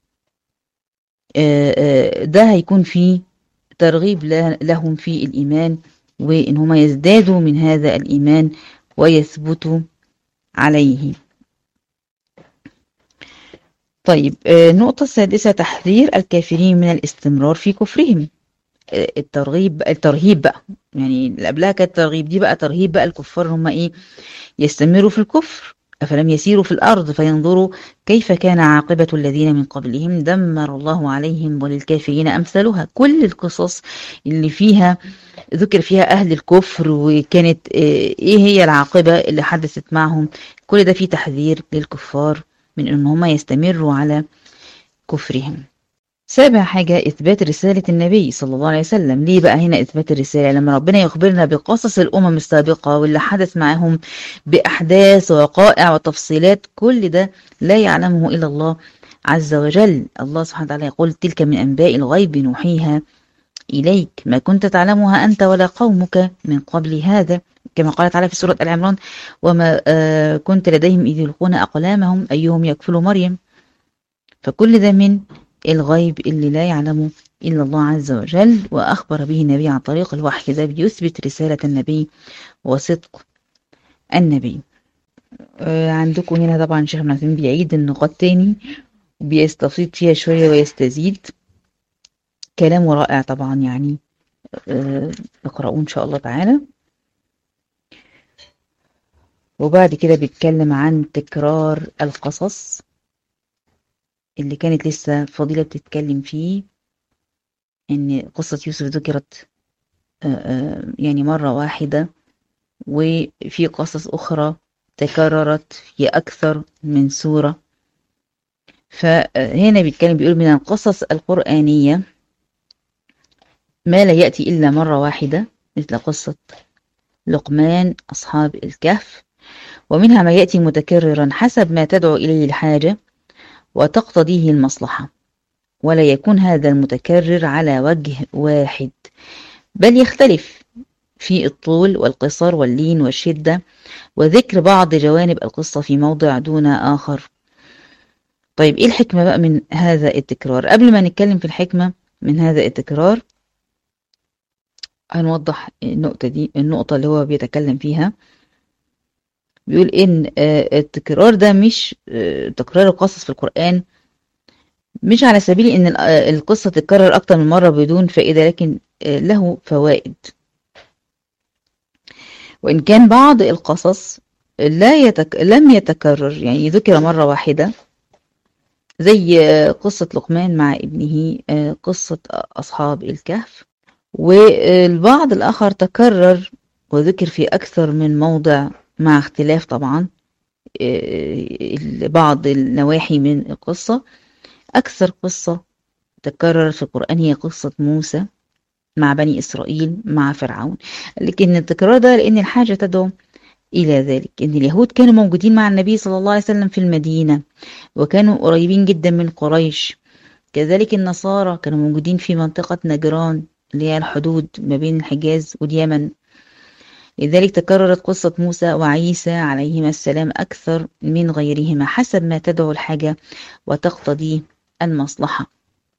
ده هيكون فيه ترغيب لهم في الإيمان، وإن هم يزدادوا من هذا الإيمان ويثبتوا عليه. طيب النقطة السادسة تحذير الكافرين من الاستمرار في كفرهم، الترهيب بقى، يعني اللي قبلها كانت ترغيب، دي بقى ترهيب بقى الكفار، هم ايه؟ يستمروا في الكفر. أفلم يسيروا في الأرض فينظروا كيف كان عاقبة الذين من قبلهم دمر الله عليهم وللكافرين أمثلها. كل القصص اللي فيها ذكر فيها أهل الكفر وكانت إيه هي العاقبة اللي حدثت معهم، كل ده فيه تحذير للكفار من إن هم يستمروا على كفرهم. سابع حاجة إثبات رسالة النبي صلى الله عليه وسلم. ليه بقى هنا إثبات الرسالة؟ لما ربنا يخبرنا بقصص الأمم السابقة واللي حدث معهم بأحداث ووقائع وتفصيلات، كل ده لا يعلمه إلا الله عز وجل. الله سبحانه وتعالى يقول: تلك من أنباء الغيب نوحيها إليك ما كنت تعلمها أنت ولا قومك من قبل هذا، كما قال تعالى في سورة آل عمران: وما كنت لديهم إذ يلقون أقلامهم أيهم يكفل مريم. فكل ده من الغيب اللي لا يعلمه إلا الله عز وجل، وأخبر به النبي عن طريق الوحي. ده بيثبت رسالة النبي وصدق النبي. عندكم هنا طبعا شيخ ابن عثيمين بيعيد النقاط تاني وبيستفيض فيها شوية ويستزيد. كلامه رائع طبعا يعني. اقرأوه إن شاء الله تعالى. وبعد كده بيتكلم عن تكرار القصص اللي كانت لسه فضيلة بتتكلم فيه، إن قصة يوسف ذكرت يعني مرة واحدة، وفي قصص أخرى تكررت في أكثر من سورة. فهنا بيتكلم بيقول: من القصص القرآنية ما لا يأتي إلا مرة واحدة، مثل قصة لقمان أصحاب الكهف، ومنها ما يأتي متكررا حسب ما تدعو إليه الحاجة وتقتضيه المصلحة، ولا يكون هذا المتكرر على وجه واحد، بل يختلف في الطول والقصر واللين والشدة، وذكر بعض جوانب القصة في موضع دون آخر. طيب إيه الحكمة بقى من هذا التكرار؟ قبل ما نتكلم في الحكمة من هذا التكرار هنوضح النقطة دي، النقطة اللي هو بيتكلم فيها. بيقول إن التكرار ده مش تكرار القصص في القرآن مش على سبيل إن القصة تتكرر أكتر من مرة بدون فائدة، لكن له فوائد. وإن كان بعض القصص لم يتكرر، يعني ذكر مرة واحدة، زي قصة لقمان مع ابنه، قصة أصحاب الكهف. والبعض الآخر تكرر وذكر في أكثر من موضع مع اختلاف طبعا بعض النواحي من القصة. أكثر قصة تكررت في القرآن هي قصة موسى مع بني إسرائيل مع فرعون. لكن التكرار ده لأن الحاجة تدعو إلى ذلك. إن اليهود كانوا موجودين مع النبي صلى الله عليه وسلم في المدينة، وكانوا قريبين جدا من قريش. كذلك النصارى كانوا موجودين في منطقة نجران اللي هي الحدود ما بين الحجاز واليمن. لذلك تكررت قصة موسى وعيسى عليهما السلام أكثر من غيرهما حسب ما تدعو الحاجة وتقتضي المصلحة.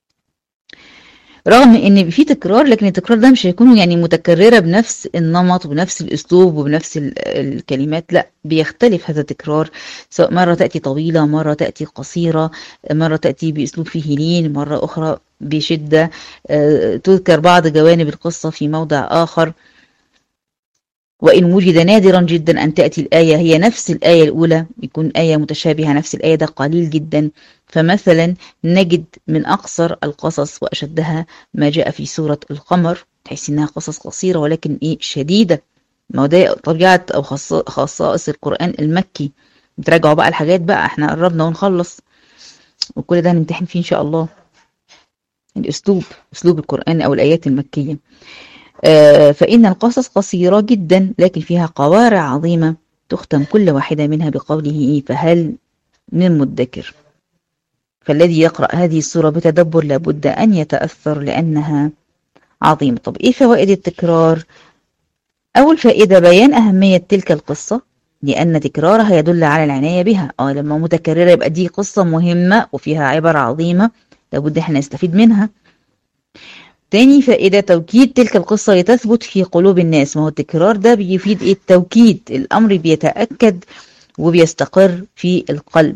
رغم ان في تكرار، لكن التكرار ده مش هيكونوا يعني متكررة بنفس النمط وبنفس الاسلوب وبنفس الكلمات، لا، بيختلف هذا التكرار، سواء مرة تأتي طويلة، مرة تأتي قصيرة، مرة تأتي باسلوب فيه لين، مرة اخرى بشدة، تذكر بعض جوانب القصة في موضع اخر. وإن وجد نادرا جدا أن تأتي الآية هي نفس الآية الأولى، يكون آية متشابهة نفس الآية، ده قليل جدا. فمثلا نجد من أقصر القصص وأشدها ما جاء في سورة القمر، تحس إنها قصص قصيرة ولكن إيه شديدة. ما هو ده طبيعة أو خصائص القرآن المكي. نتراجعوا بقى الحاجات بقى، احنا قربنا ونخلص وكل ده هنمتحن فيه إن شاء الله. أسلوب القرآن أو الآيات المكية. فإن القصص قصيرة جدا لكن فيها قوارع عظيمة تختم كل واحدة منها بقوله: فهل من مدكر. فالذي يقرأ هذه السورة بتدبر لابد أن يتأثر لأنها عظيمة. طب إيه فوائد التكرار؟ أول فائدة بيان أهمية تلك القصة، لأن تكرارها يدل على العناية بها. لما متكررة يبقى دي قصة مهمة وفيها عبر عظيمة لابد احنا نستفيد منها. تاني فائدة توكيد تلك القصة لتثبت في قلوب الناس. ما هو التكرار ده بيفيد التوكيد، الأمر بيتأكد وبيستقر في القلب.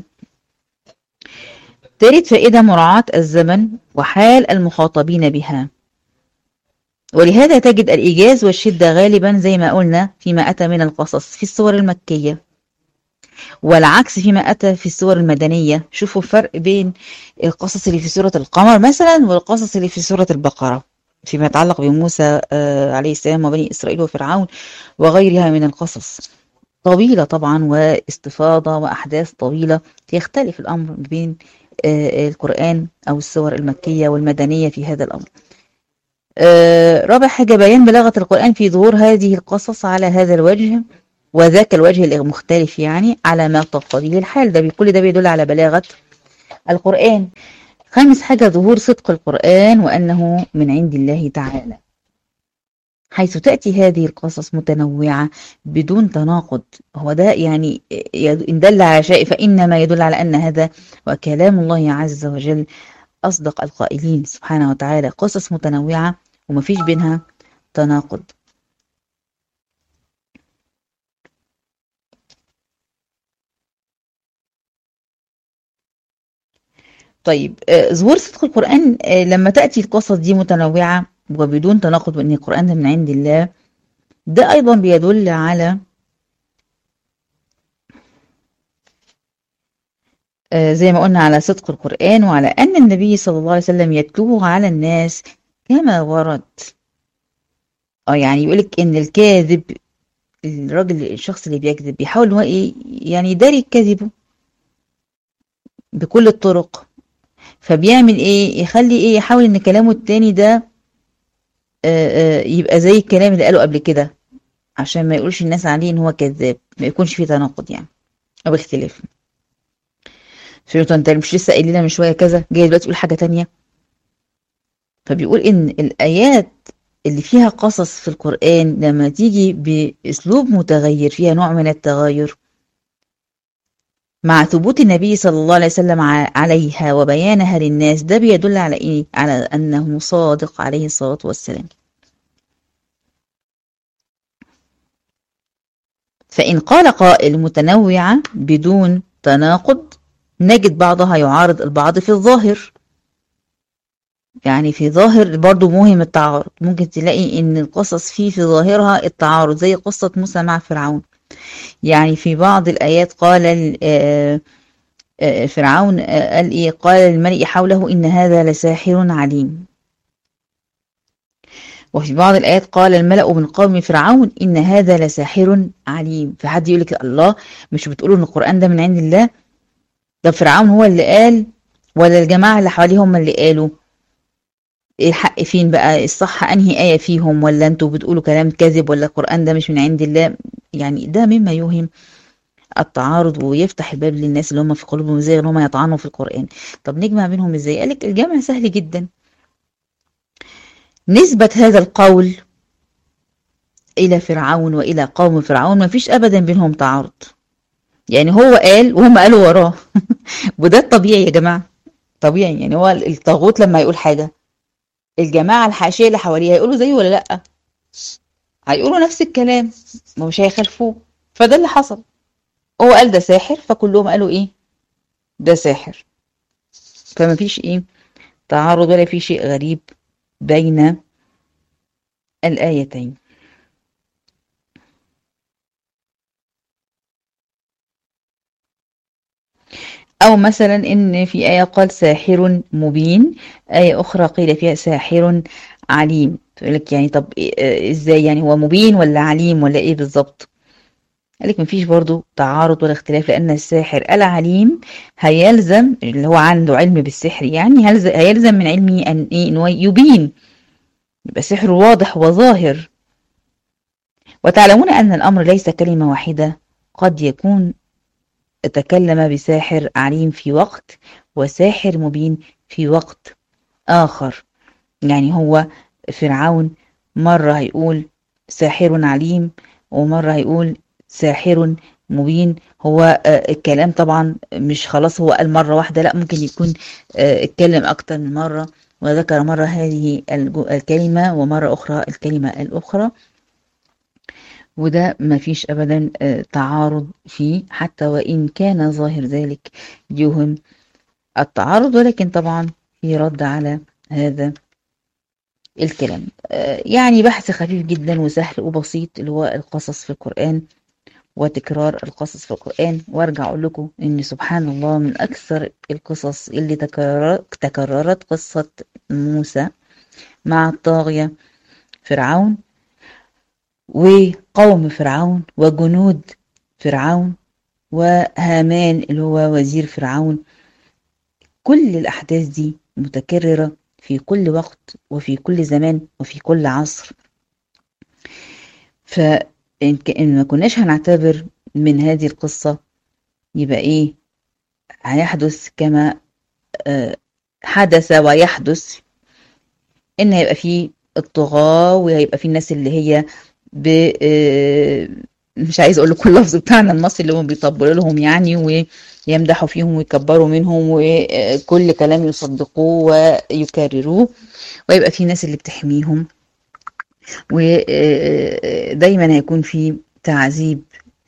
ثالث فائدة مراعاة الزمن وحال المخاطبين بها. ولهذا تجد الإيجاز والشدة غالبا زي ما قلنا فيما أتى من القصص في السور المكية، والعكس فيما أتى في السور المدنية. شوفوا الفرق بين القصص اللي في سورة القمر مثلا والقصص اللي في سورة البقرة فيما يتعلق بموسى عليه السلام وبني إسرائيل وفرعون وغيرها من القصص. طويلة طبعا واستفاضة وأحداث طويلة، يختلف الأمر بين القرآن أو السور المكية والمدنية في هذا الأمر. رابع حاجة بيان بلاغة القرآن في ظهور هذه القصص على هذا الوجه وذاك الوجه المختلف، يعني على ما تقتضيه الحال. ده كل ده بيدل على بلاغة القرآن. خامس حاجة ظهور صدق القرآن وأنه من عند الله تعالى، حيث تأتي هذه القصص متنوعة بدون تناقض. هو ده يعني إن دل على شيء فإنما يدل على أن هذا وكلام الله عز وجل أصدق القائلين سبحانه وتعالى. قصص متنوعة ومفيش بينها تناقض. طيب ظهور صدق القرآن لما تأتي القصص دي متنوعة وبدون تناقض وأن القرآن ده من عند الله، ده أيضا بيدل على زي ما قلنا على صدق القرآن وعلى أن النبي صلى الله عليه وسلم يتلوه على الناس كما ورد. يعني يقولك إن الكاذب، الشخص اللي بيكذب بيحاول إن هو إيه يعني يداري كذبه بكل الطرق، فبيعمل إيه يخلي إيه يحاول إن كلامه التاني ده يبقى زي الكلام اللي قاله قبل كده عشان ما يقولش الناس عليه إن هو كذاب، ما يكونش فيه تناقض يعني أو اختلاف. فهمتوا؟ أنت مش لسه قايل لنا من شوية كذا جاي دلوقتي تقول حاجة تانية؟ فبيقول إن الآيات اللي فيها قصص في القرآن لما تيجي بأسلوب متغير فيها نوع من التغير مع ثبوت النبي صلى الله عليه وسلم عليها وبيانها للناس، ده بيدل على إيه؟ على أنه صادق عليه الصلاة والسلام. فإن قال قائل متنوعة بدون تناقض، نجد بعضها يعارض البعض في الظاهر. يعني في ظاهر برضو مهم التعارض، ممكن تلاقي ان القصص فيه في ظاهرها التعارض زي قصة موسى مع فرعون. يعني في بعض الآيات قال فرعون قال ايه، قال للملئ حوله ان هذا لساحر عليم. وفي بعض الآيات قال الملأ من قوم فرعون ان هذا لساحر عليم. فحد يقول لك الله مش بتقولوا ان القرآن ده من عند الله؟ ده فرعون هو اللي قال ولا الجماعة اللي حواليه هم اللي قالوا؟ الحق فين بقى؟ الصح انهي آية فيهم؟ ولا انتوا بتقولوا كلام كذب؟ ولا القرآن ده مش من عند الله؟ يعني ده مما يوهم التعارض ويفتح الباب للناس اللي هم في قلوبهم زي ان هم يطعنوا في القرآن. طب نجمع بينهم ازاي؟ قالك الجمع سهل جدا. نسبة هذا القول إلى فرعون وإلى قوم فرعون ما فيش أبدا بينهم تعارض. يعني هو قال وهم قالوا وراه وده الطبيعي يا جماعة، طبيعي. يعني هو الطاغوت لما يقول حاجة الجماعة الحاشية اللي حواليه هيقولوا زيه ولا لأ؟ هيقولوا نفس الكلام، مش هيخالفوه. فده اللي حصل، هو قال ده ساحر فكلهم قالوا ايه ده ساحر. فما فيش ايه تعارض ولا في شيء غريب بين الآيتين. أو مثلا إن في آية قال ساحر مبين، آية أخرى قيل فيها ساحر عليم. تقول لك يعني طب إزاي يعني هو مبين ولا عليم ولا إيه بالظبط؟ قال لك مفيش برضو تعارض ولا اختلاف، لأن الساحر العليم هيلزم اللي هو عنده علم بالسحر، يعني هيلزم من علمه أن إيه إن هو يبين، يبقى سحر واضح وظاهر. وتعلمون أن الأمر ليس كلمة واحدة، قد يكون تكلم بساحر عليم في وقت وساحر مبين في وقت آخر. يعني هو فرعون مرة هيقول ساحر عليم ومرة هيقول ساحر مبين. هو الكلام طبعا مش خلاص هو قال مرة واحدة، لا ممكن يكون اتكلم أكتر من مرة وذكر مرة هذه الكلمة ومرة أخرى الكلمة الأخرى. وده ما فيش أبدا تعارض فيه، حتى وإن كان ظاهر ذلك يوهم التعارض، ولكن طبعا في رد على هذا الكلام. يعني بحث خفيف جدا وسهل وبسيط اللي هو القصص في القرآن وتكرار القصص في القرآن. وارجع اقول لكم ان سبحان الله من اكثر القصص اللي تكررت قصة موسى مع الطاغية فرعون وقوم فرعون وجنود فرعون وهامان اللي هو وزير فرعون. كل الأحداث دي متكررة في كل وقت وفي كل زمان وفي كل عصر. فإن ما كناش هنعتبر من هذه القصة يبقى إيه هيحدث كما حدث ويحدث، إن هيبقى فيه الطغاة وهيبقى فيه الناس اللي هي مش عايز اقول لكم اللفظ بتاعنا المصري اللي هم بيطبلوا لهم يعني ويمدحوا فيهم ويكبروا منهم وكل كلام يصدقوه ويكرروه، ويبقى في ناس اللي بتحميهم، ودايما هيكون في تعذيب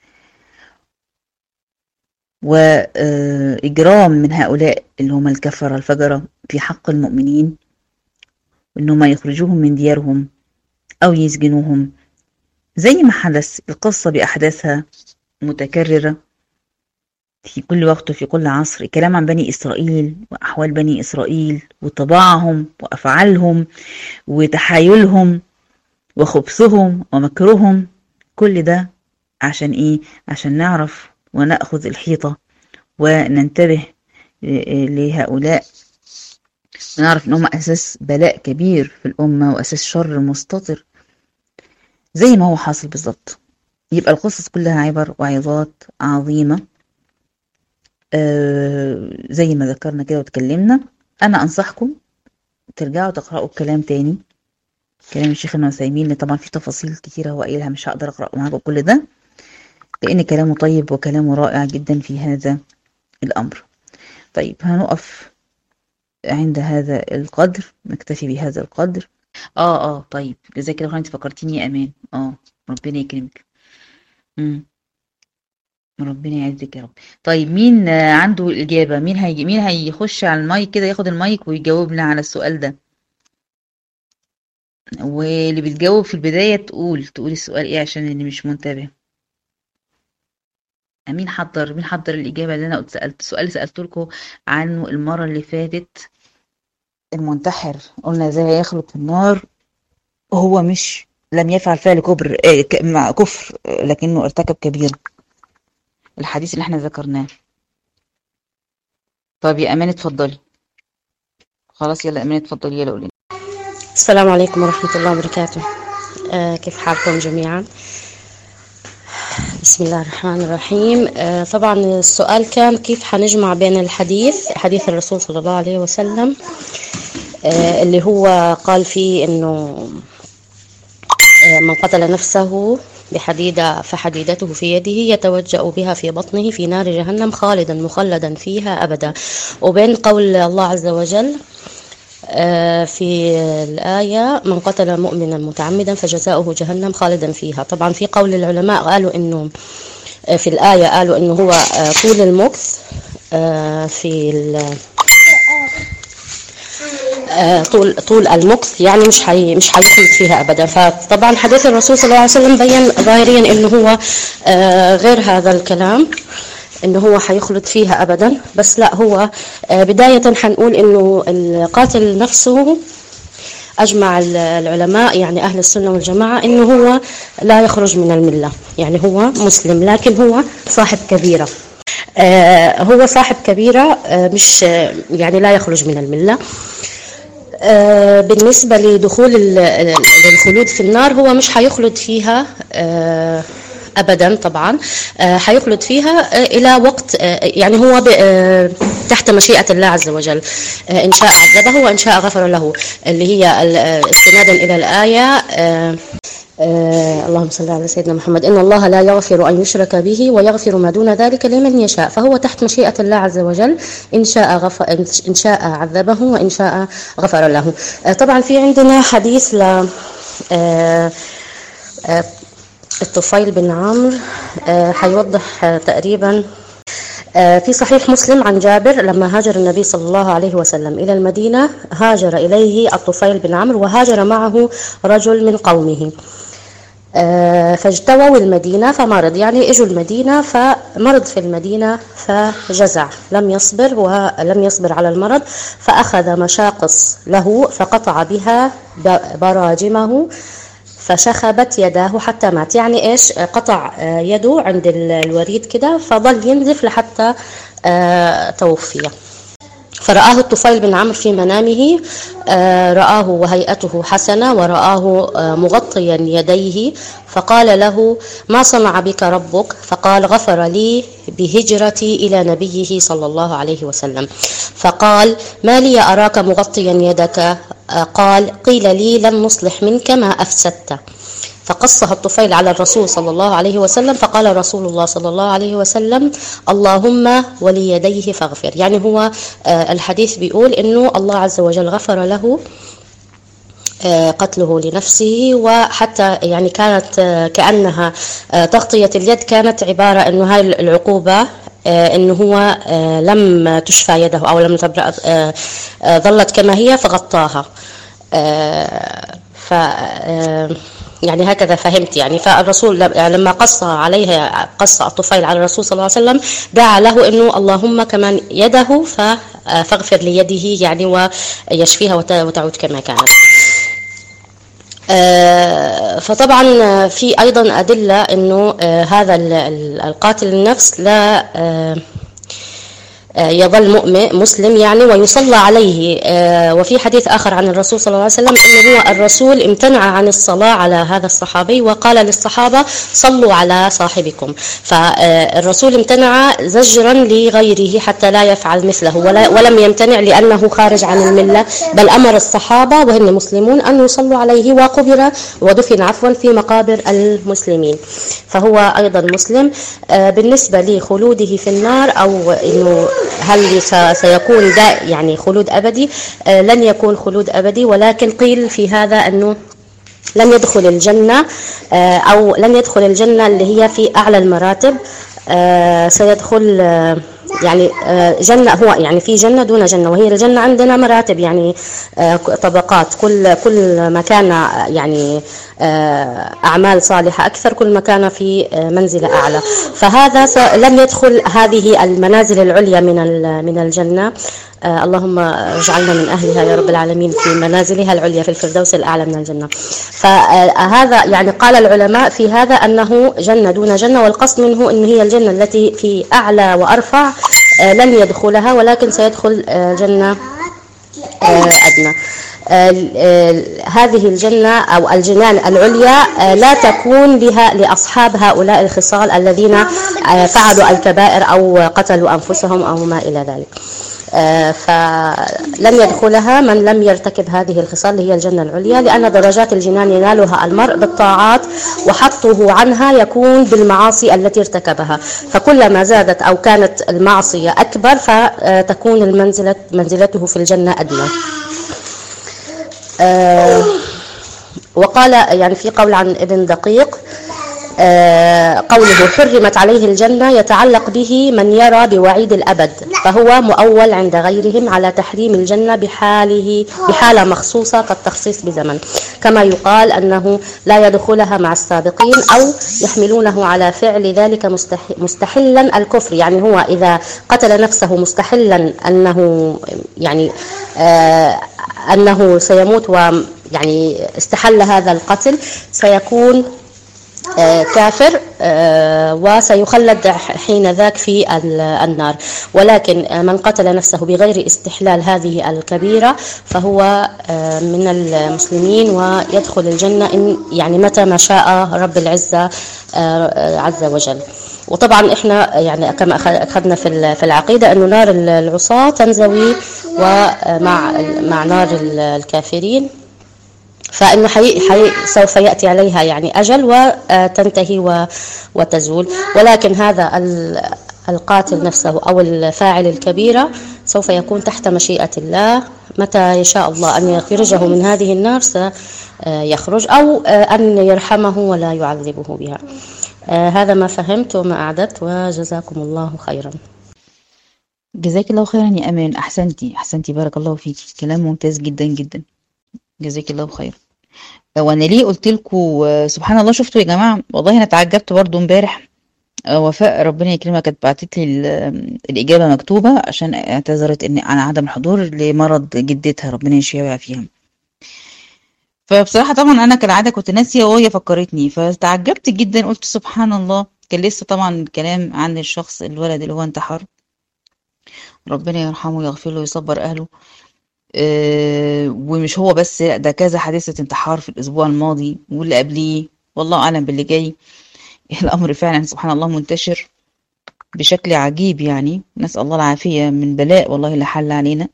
وإجرام من هؤلاء اللي هم الكفرة الفجرة في حق المؤمنين، وإنهم يخرجوهم من ديارهم أو يسجنوهم زي ما حدث. القصة بأحداثها متكررة في كل وقت وفي كل عصر. الكلام عن بني إسرائيل وأحوال بني إسرائيل وطباعهم وأفعالهم وتحايلهم وخبثهم ومكرهم، كل ده عشان إيه؟ عشان نعرف ونأخذ الحيطة وننتبه لهؤلاء، ونعرف إنهم أساس بلاء كبير في الأمة وأساس شر مستطر زي ما هو حاصل بالظبط. يبقى القصص كلها عبر وعظات عظيمة زي ما ذكرنا كده وتكلمنا. أنا أنصحكم ترجعوا تقرأوا الكلام تاني، كلام الشيخ ابن عثيمين، اللي طبعا فيه تفاصيل كتيرة هو قايلها مش هقدر أقرأ معاكم كل ده، لأن كلامه طيب وكلامه رائع جدا في هذا الأمر. طيب هنقف عند هذا القدر، نكتفي بهذا القدر. طيب جزاك الله خير، انت فكرتيني يا امان. ربنا يكرمك. ربنا يعزك يا رب. طيب مين عنده الإجابة؟ مين هيخش على المايك كده ياخد المايك ويجاوبنا على السؤال ده؟ واللي بتجاوب في البداية تقول السؤال ايه عشان اللي مش منتبه. مين حضر الإجابة اللي أنا سألت لكم عنه المرة اللي فاتت؟ المنتحر قلنا ازاي هيخلد في النار وهو مش لم يفعل فعل كفر لكنه ارتكب كبير، الحديث اللي احنا ذكرناه. طب يا أمان اتفضلي. خلاص يلا أمان اتفضلي يلا قولي. السلام عليكم ورحمة الله وبركاته. كيف حالكم جميعا؟ بسم الله الرحمن الرحيم. طبعا السؤال كان كيف حنجمع بين حديث الرسول صلى الله عليه وسلم اللي هو قال فيه انه من قتل نفسه بحديدة فحديدته في يده يتوجأ بها في بطنه في نار جهنم خالدا مخلدا فيها أبدا، وبين قول الله عز وجل في الآية من قتل مؤمنا متعمدا فجزاؤه جهنم خالدا فيها. طبعا في قول العلماء قالوا انه في الآية قالوا انه هو طول المكث في طول المكث، يعني مش حيخلد فيها ابدا. فطبعا حديث الرسول صلى الله عليه وسلم بين ظاهريا انه هو غير هذا الكلام، انه هو حيخلد فيها ابدا. بس لا، هو بداية حنقول انه القاتل نفسه اجمع العلماء يعني اهل السنة والجماعة انه هو لا يخرج من الملة، يعني هو مسلم لكن هو صاحب كبيرة. هو صاحب كبيرة مش يعني لا يخرج من الملة. بالنسبة لدخول الخلود في النار، هو مش حيخلد فيها أبدا طبعا، حيخلد فيها إلى وقت، يعني هو تحت مشيئة الله عز وجل، إن شاء عذبه وإن شاء غفر له، اللي هي استنادا إلى الآية اللهم صل على سيدنا محمد إن الله لا يغفر أن يشرك به ويغفر ما دون ذلك لمن يشاء. فهو تحت مشيئة الله عز وجل، إن شاء عذبه وإن شاء غفر له. طبعا في عندنا حديث الطفيل بن عمرو حيوضح تقريبا في صحيح مسلم عن جابر لما هاجر النبي صلى الله عليه وسلم إلى المدينة هاجر إليه الطفيل بن عمرو وهاجر معه رجل من قومه، فاجتووا المدينة فمرض، يعني اجوا المدينة فمرض في المدينة فجزع، لم يصبر على المرض، فأخذ مشاقص له فقطع بها براجمه فشخبت يداه حتى مات. يعني ايش؟ قطع يده عند الوريد كده فظل ينزف لحتى توفي. فرآه الطفيل بن عمرو في منامه، رآه وهيئته حسنة ورآه مغطيا يديه، فقال له: ما صنع بك ربك؟ فقال: غفر لي بهجرتي إلى نبيه صلى الله عليه وسلم. فقال: ما لي أراك مغطيا يدك؟ قال: قيل لي لن نصلح منك ما أفسدت. فقصها الطفيل على الرسول صلى الله عليه وسلم، فقال رسول الله صلى الله عليه وسلم: اللهم وليديه فاغفر. يعني هو الحديث بيقول إنه الله عز وجل غفر له قتله لنفسه، وحتى يعني كانت كأنها تغطية اليد كانت عبارة إنه هاي العقوبة إنه هو لم تشفى يده أو لم تبرأ، ظلت كما هي فغطاها. يعني هكذا فهمت يعني. فالرسول لما قص الطفيل على الرسول صلى الله عليه وسلم دعا له انه اللهم كمان يده فاغفر ليده يعني ويشفيها وتعود كما كانت. فطبعا في ايضا ادله انه هذا القاتل النفس لا يظل مسلم يعني ويصلى عليه. وفي حديث آخر عن الرسول صلى الله عليه وسلم إنه هو الرسول امتنع عن الصلاة على هذا الصحابي وقال للصحابة: صلوا على صاحبكم. فالرسول امتنع زجرا لغيره حتى لا يفعل مثله، ولم يمتنع لأنه خارج عن الملة، بل أمر الصحابة وهم مسلمون أن يصلوا عليه وقبر ودفن عفوا في مقابر المسلمين، فهو أيضا مسلم. بالنسبة لخلوده في النار أو إنه هل سيكون يعني خلود أبدي؟ لن يكون خلود أبدي، ولكن قيل في هذا أنه لن يدخل الجنة أو لن يدخل الجنة اللي هي في أعلى المراتب، سيدخل يعني جنة، هو يعني في جنة دون جنة، وهي الجنة عندنا مراتب يعني طبقات، كل ما كان يعني أعمال صالحة أكثر كل ما كان في منزلة أعلى، فهذا لم يدخل هذه المنازل العليا من الجنة. اللهم اجعلنا من أهلها يا رب العالمين في منازلها العليا في الفردوس الأعلى من الجنة. فهذا يعني قال العلماء في هذا أنه جنة دون جنة، والقصد منه أن هي الجنة التي في أعلى وأرفع لن يدخلها، ولكن سيدخل جنة أدنى. هذه الجنة أو الجنان العليا لا تكون بها لأصحاب هؤلاء الخصال الذين فعلوا الكبائر أو قتلوا أنفسهم أو ما إلى ذلك، فلن يدخلها من لم يرتكب هذه الخصال اللي هي الجنة العليا، لأن درجات الجنان ينالها المرء بالطاعات، وحطه عنها يكون بالمعاصي التي ارتكبها، فكلما زادت أو كانت المعصية أكبر فتكون منزلته في الجنة أدنى. وقال يعني في قول عن ابن دقيق قوله حرمت عليه الجنة يتعلق به من يرى بوعيد الأبد، فهو مؤول عند غيرهم على تحريم الجنة بحالة مخصوصة كالتخصيص بزمن، كما يقال أنه لا يدخلها مع السابقين، أو يحملونه على فعل ذلك مستحلا الكفر، يعني هو إذا قتل نفسه مستحلا أنه سيموت ويعني استحل هذا القتل سيكون كافر وسيخلد حين ذاك في النار. ولكن من قتل نفسه بغير استحلال هذه الكبيرة فهو من المسلمين ويدخل الجنة يعني متى ما شاء رب العزة عز وجل. وطبعا احنا يعني كما اخذنا في العقيدة انه نار العصاة تنزوي ومع نار الكافرين، فإنه سوف يأتي عليها يعني أجل وتنتهي وتزول، ولكن هذا القاتل نفسه أو الفاعل الكبيرة سوف يكون تحت مشيئة الله، متى يشاء الله أن يخرجه من هذه النار سيخرج، أو أن يرحمه ولا يعذبه بها. هذا ما فهمت وما أعددت، وجزاكم الله خيرا. جزاك الله خيرا يا امان، احسنتي احسنتي، بارك الله فيكي، كلام ممتاز جدا جدا. جزاك الله خير. وانا ليه قلت لكم سبحان الله؟ شفتوا يا جماعه، والله انا اتعجبت برضو امبارح. وفاء ربنا يكرمها كانت بعتت لي الاجابه مكتوبه، عشان اعتذرت ان عن عدم الحضور لمرض جدتها، ربنا يشفيها ويعافيها. فبصراحه طبعا انا كالعاده كنت ناسيه، وهي فكرتني فتعجبت جدا، قلت سبحان الله. كان لسه طبعا الكلام عن الشخص الولد اللي هو انتحر، ربنا يرحمه ويغفر له ويصبر اهله. ومش هو بس، لا ده كذا حادثة انتحار في الأسبوع الماضي واللي قبليه، والله أعلم باللي جاي. الأمر فعلا سبحان الله منتشر بشكل عجيب، يعني نسأل الله العافية من بلاء والله اللي حل علينا.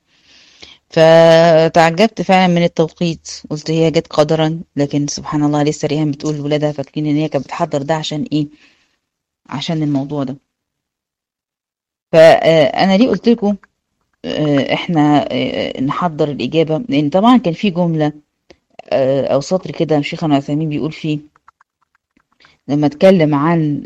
فتعجبت فعلا من التوقيت، قلت هي جت قدرا، لكن سبحان الله لسه ريهام بتقول لولادها فاكرين ان هي كانت بتحضر ده عشان ايه؟ عشان الموضوع ده. فأنا ليه قلت لكم احنا نحضر الإجابة؟ لأن طبعا كان في جملة أو سطر كده شيخنا عثيمين بيقول فيه، لما اتكلم عن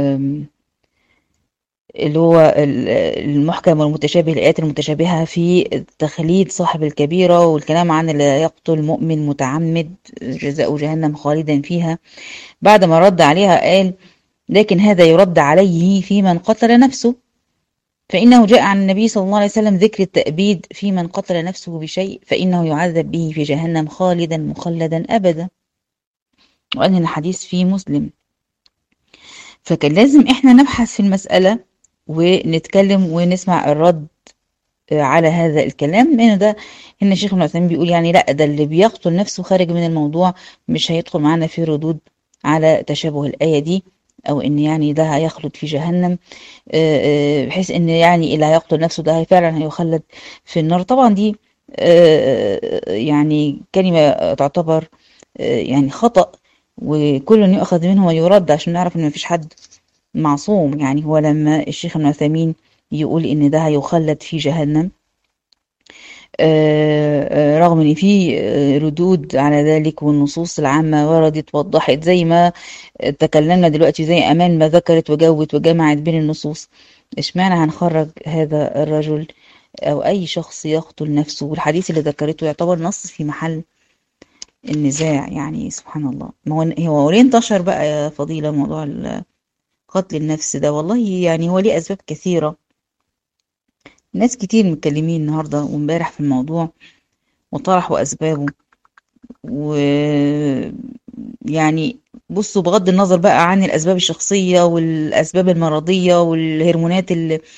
اللي هو المحكم والمتشابه، الآيات المتشابهة في تخليد صاحب الكبيرة، والكلام عن اللي يقتل مؤمن متعمد جزاء جهنم خالدا فيها. بعد ما رد عليها قال: لكن هذا يرد عليه في من قتل نفسه، فإنه جاء عن النبي صلى الله عليه وسلم ذكر التأبيد في من قتل نفسه بشيء، فإنه يعذب به في جهنم خالدا مخلدا أبدا. وقال إن الحديث فيه مسلم. فكان لازم احنا نبحث في المسألة ونتكلم ونسمع الرد على هذا الكلام، لأن ده هنا الشيخ ابن عثيمين بيقول يعني لا، ده اللي بيقتل نفسه خارج من الموضوع، مش هيدخل معانا في ردود على تشابه الآية دي، أو إن يعني ده هيخلد في جهنم، بحيث إن يعني اللي هيقتل نفسه ده فعلا هيخلد في النار. طبعا دي يعني كلمة تعتبر يعني خطأ، وكل يؤخذ منه ويرد، عشان نعرف إن مفيش حد معصوم. يعني هو لما الشيخ ابن عثيمين يقول ان ده هيخلد في جهنم، رغم ان في ردود على ذلك، والنصوص العامة وردت وضحت زي ما تكلمنا دلوقتي، زي امان ما ذكرت وجوت وجمعت بين النصوص. اشمعنى هنخرج هذا الرجل او اي شخص يقتل نفسه؟ والحديث اللي ذكرته يعتبر نص في محل النزاع. يعني سبحان الله. ما هو ليه انتشر بقى يا فضيلة موضوع قتل النفس ده؟ والله يعني هو ليه أسباب كثيرة، ناس كتير متكلمين النهاردة وامبارح في الموضوع وطرحوا أسبابه. و يعني بصوا، بغض النظر بقى عن الأسباب الشخصية والأسباب المرضية والهرمونات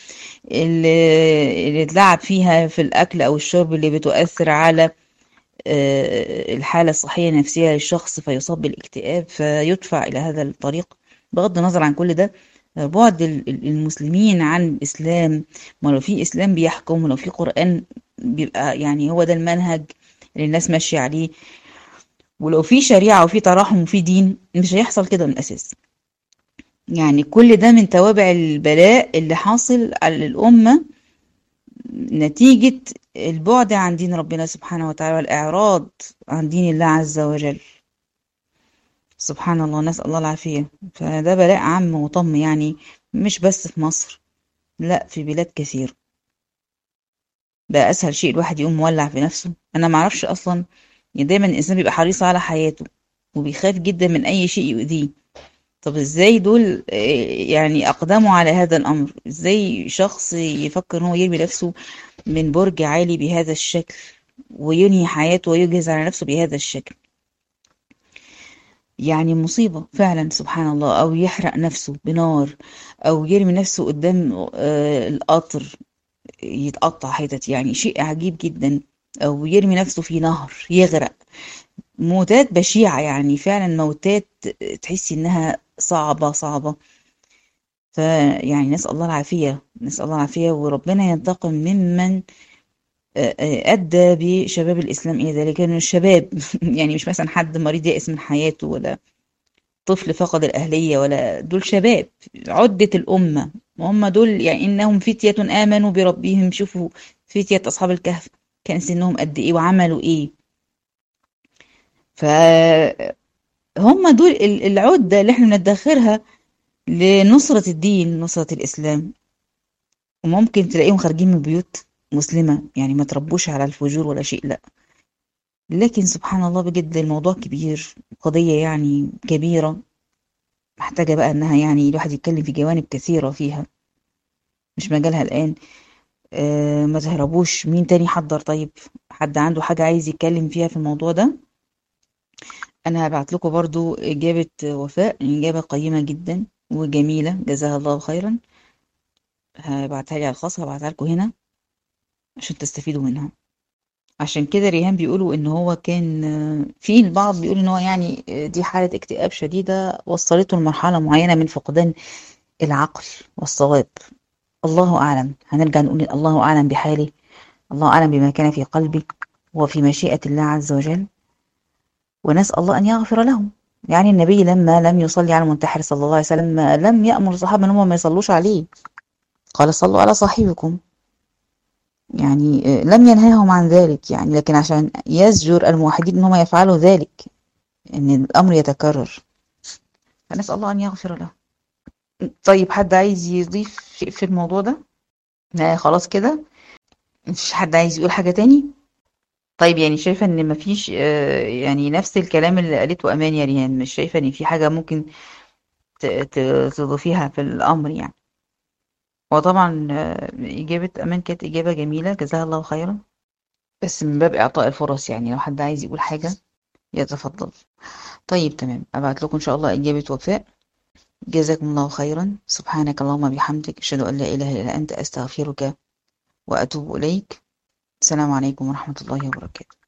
اللي اتلعب فيها في الأكل أو الشرب، اللي بتؤثر على الحالة الصحية النفسية للشخص، فيصاب بالاكتئاب فيدفع إلى هذا الطريق. بغض النظر عن كل ده، بعد المسلمين عن الإسلام، ما لو في إسلام بيحكم ولو في قرآن بيبقى يعني هو ده المنهج اللي الناس ماشية عليه، ولو في شريعة وفي تراحم وفي دين، مش هيحصل كده من الأساس. يعني كل ده من توابع البلاء اللي حاصل على الأمة نتيجة البعد عن دين ربنا سبحانه وتعالى، والإعراض عن دين الله عز وجل. سبحان الله، نسأل الله العافية. فده بلاء عام وطم، يعني مش بس في مصر، لا في بلاد كثير. بقى أسهل شيء الواحد يقوم مولع في نفسه. أنا معرفش أصلا، يعني دايما الإنسان بيبقى حريص على حياته وبيخاف جدا من أي شيء يؤذيه. طب ازاي دول يعني أقدموا على هذا الأمر؟ ازاي شخص يفكر إن هو يرمي نفسه من برج عالي بهذا الشكل، وينهي حياته ويجهز على نفسه بهذا الشكل؟ يعني مصيبة فعلا سبحان الله. أو يحرق نفسه بنار، أو يرمي نفسه قدام القطر يتقطع حتت، يعني شيء عجيب جدا. أو يرمي نفسه في نهر يغرق. موتات بشعة، يعني فعلا موتات تحسي إنها صعبة صعبة. فيعني نسأل الله العافية، نسأل الله العافية، وربنا ينتقم ممن أدى بشباب الإسلام إلى ذلك. كانوا الشباب يعني مش مثلا حد مريض يأس من حياته، ولا طفل فقد الأهلية، ولا دول شباب عدة الأمة، وهم دول يعني إنهم فتية آمنوا بربهم. شوفوا فتية أصحاب الكهف كان سنهم قد إيه وعملوا إيه. فهم دول العدة اللي احنا بندخرها لنصرة الدين، نصرة الإسلام. وممكن تلاقيهم خارجين من بيوت مسلمة، يعني ما تربوش على الفجور ولا شيء، لا. لكن سبحان الله بجد الموضوع كبير، قضية يعني كبيرة، محتاجة بقى انها يعني الواحد يتكلم في جوانب كثيرة فيها، مش مجالها الآن. ما تهربوش. مين تاني حضر؟ طيب حد عنده حاجة عايز يتكلم فيها في الموضوع ده؟ انا هبعت لكم برضو إجابة وفاء، إجابة قيمة جدا وجميلة، جزاها الله خيرا. هبعتها لي على الخاص، هبعتها لكم هنا عشان تستفيدوا منها. عشان كده ريهام بيقولوا ان هو كان في البعض بيقول ان هو يعني دي حالة اكتئاب شديدة وصلته لمرحلة معينة من فقدان العقل والصواب. الله أعلم، هنرجع نقول الله أعلم بحاله، الله أعلم بما كان في قلبي وفي مشيئة الله عز وجل، ونسأل الله أن يغفر له. يعني النبي لما لم يصلي على المنتحر صلى الله عليه وسلم لم يأمر الصحابة ان هم ما يصلوش عليه، قال صلوا على صاحبكم. يعني لم ينهاهم عن ذلك، يعني لكن عشان يزجر الموحدين ان هم يفعلوا ذلك، ان الامر يتكرر، فنسأل الله ان يغفر له. طيب حد عايز يضيف شيء في الموضوع ده؟ لا خلاص كده، مفيش حد عايز يقول حاجة تاني؟ طيب يعني شايفة ان مفيش يعني نفس الكلام اللي قالته امان يا ريهان، مش شايفة ان في حاجة ممكن تضيفيها في الامر يعني؟ وطبعا إجابة أمان كانت إجابة جميلة، جزاها الله خيرا، بس من باب إعطاء الفرص، يعني لو حد عايز يقول حاجة يتفضل. طيب تمام، أبعت لكم إن شاء الله إجابة وفاء. جزاكم الله خيرا، سبحانك اللهم بحمدك، أشهد أن لا إله إلا أنت، أستغفرك وأتوب إليك. السلام عليكم ورحمة الله وبركاته.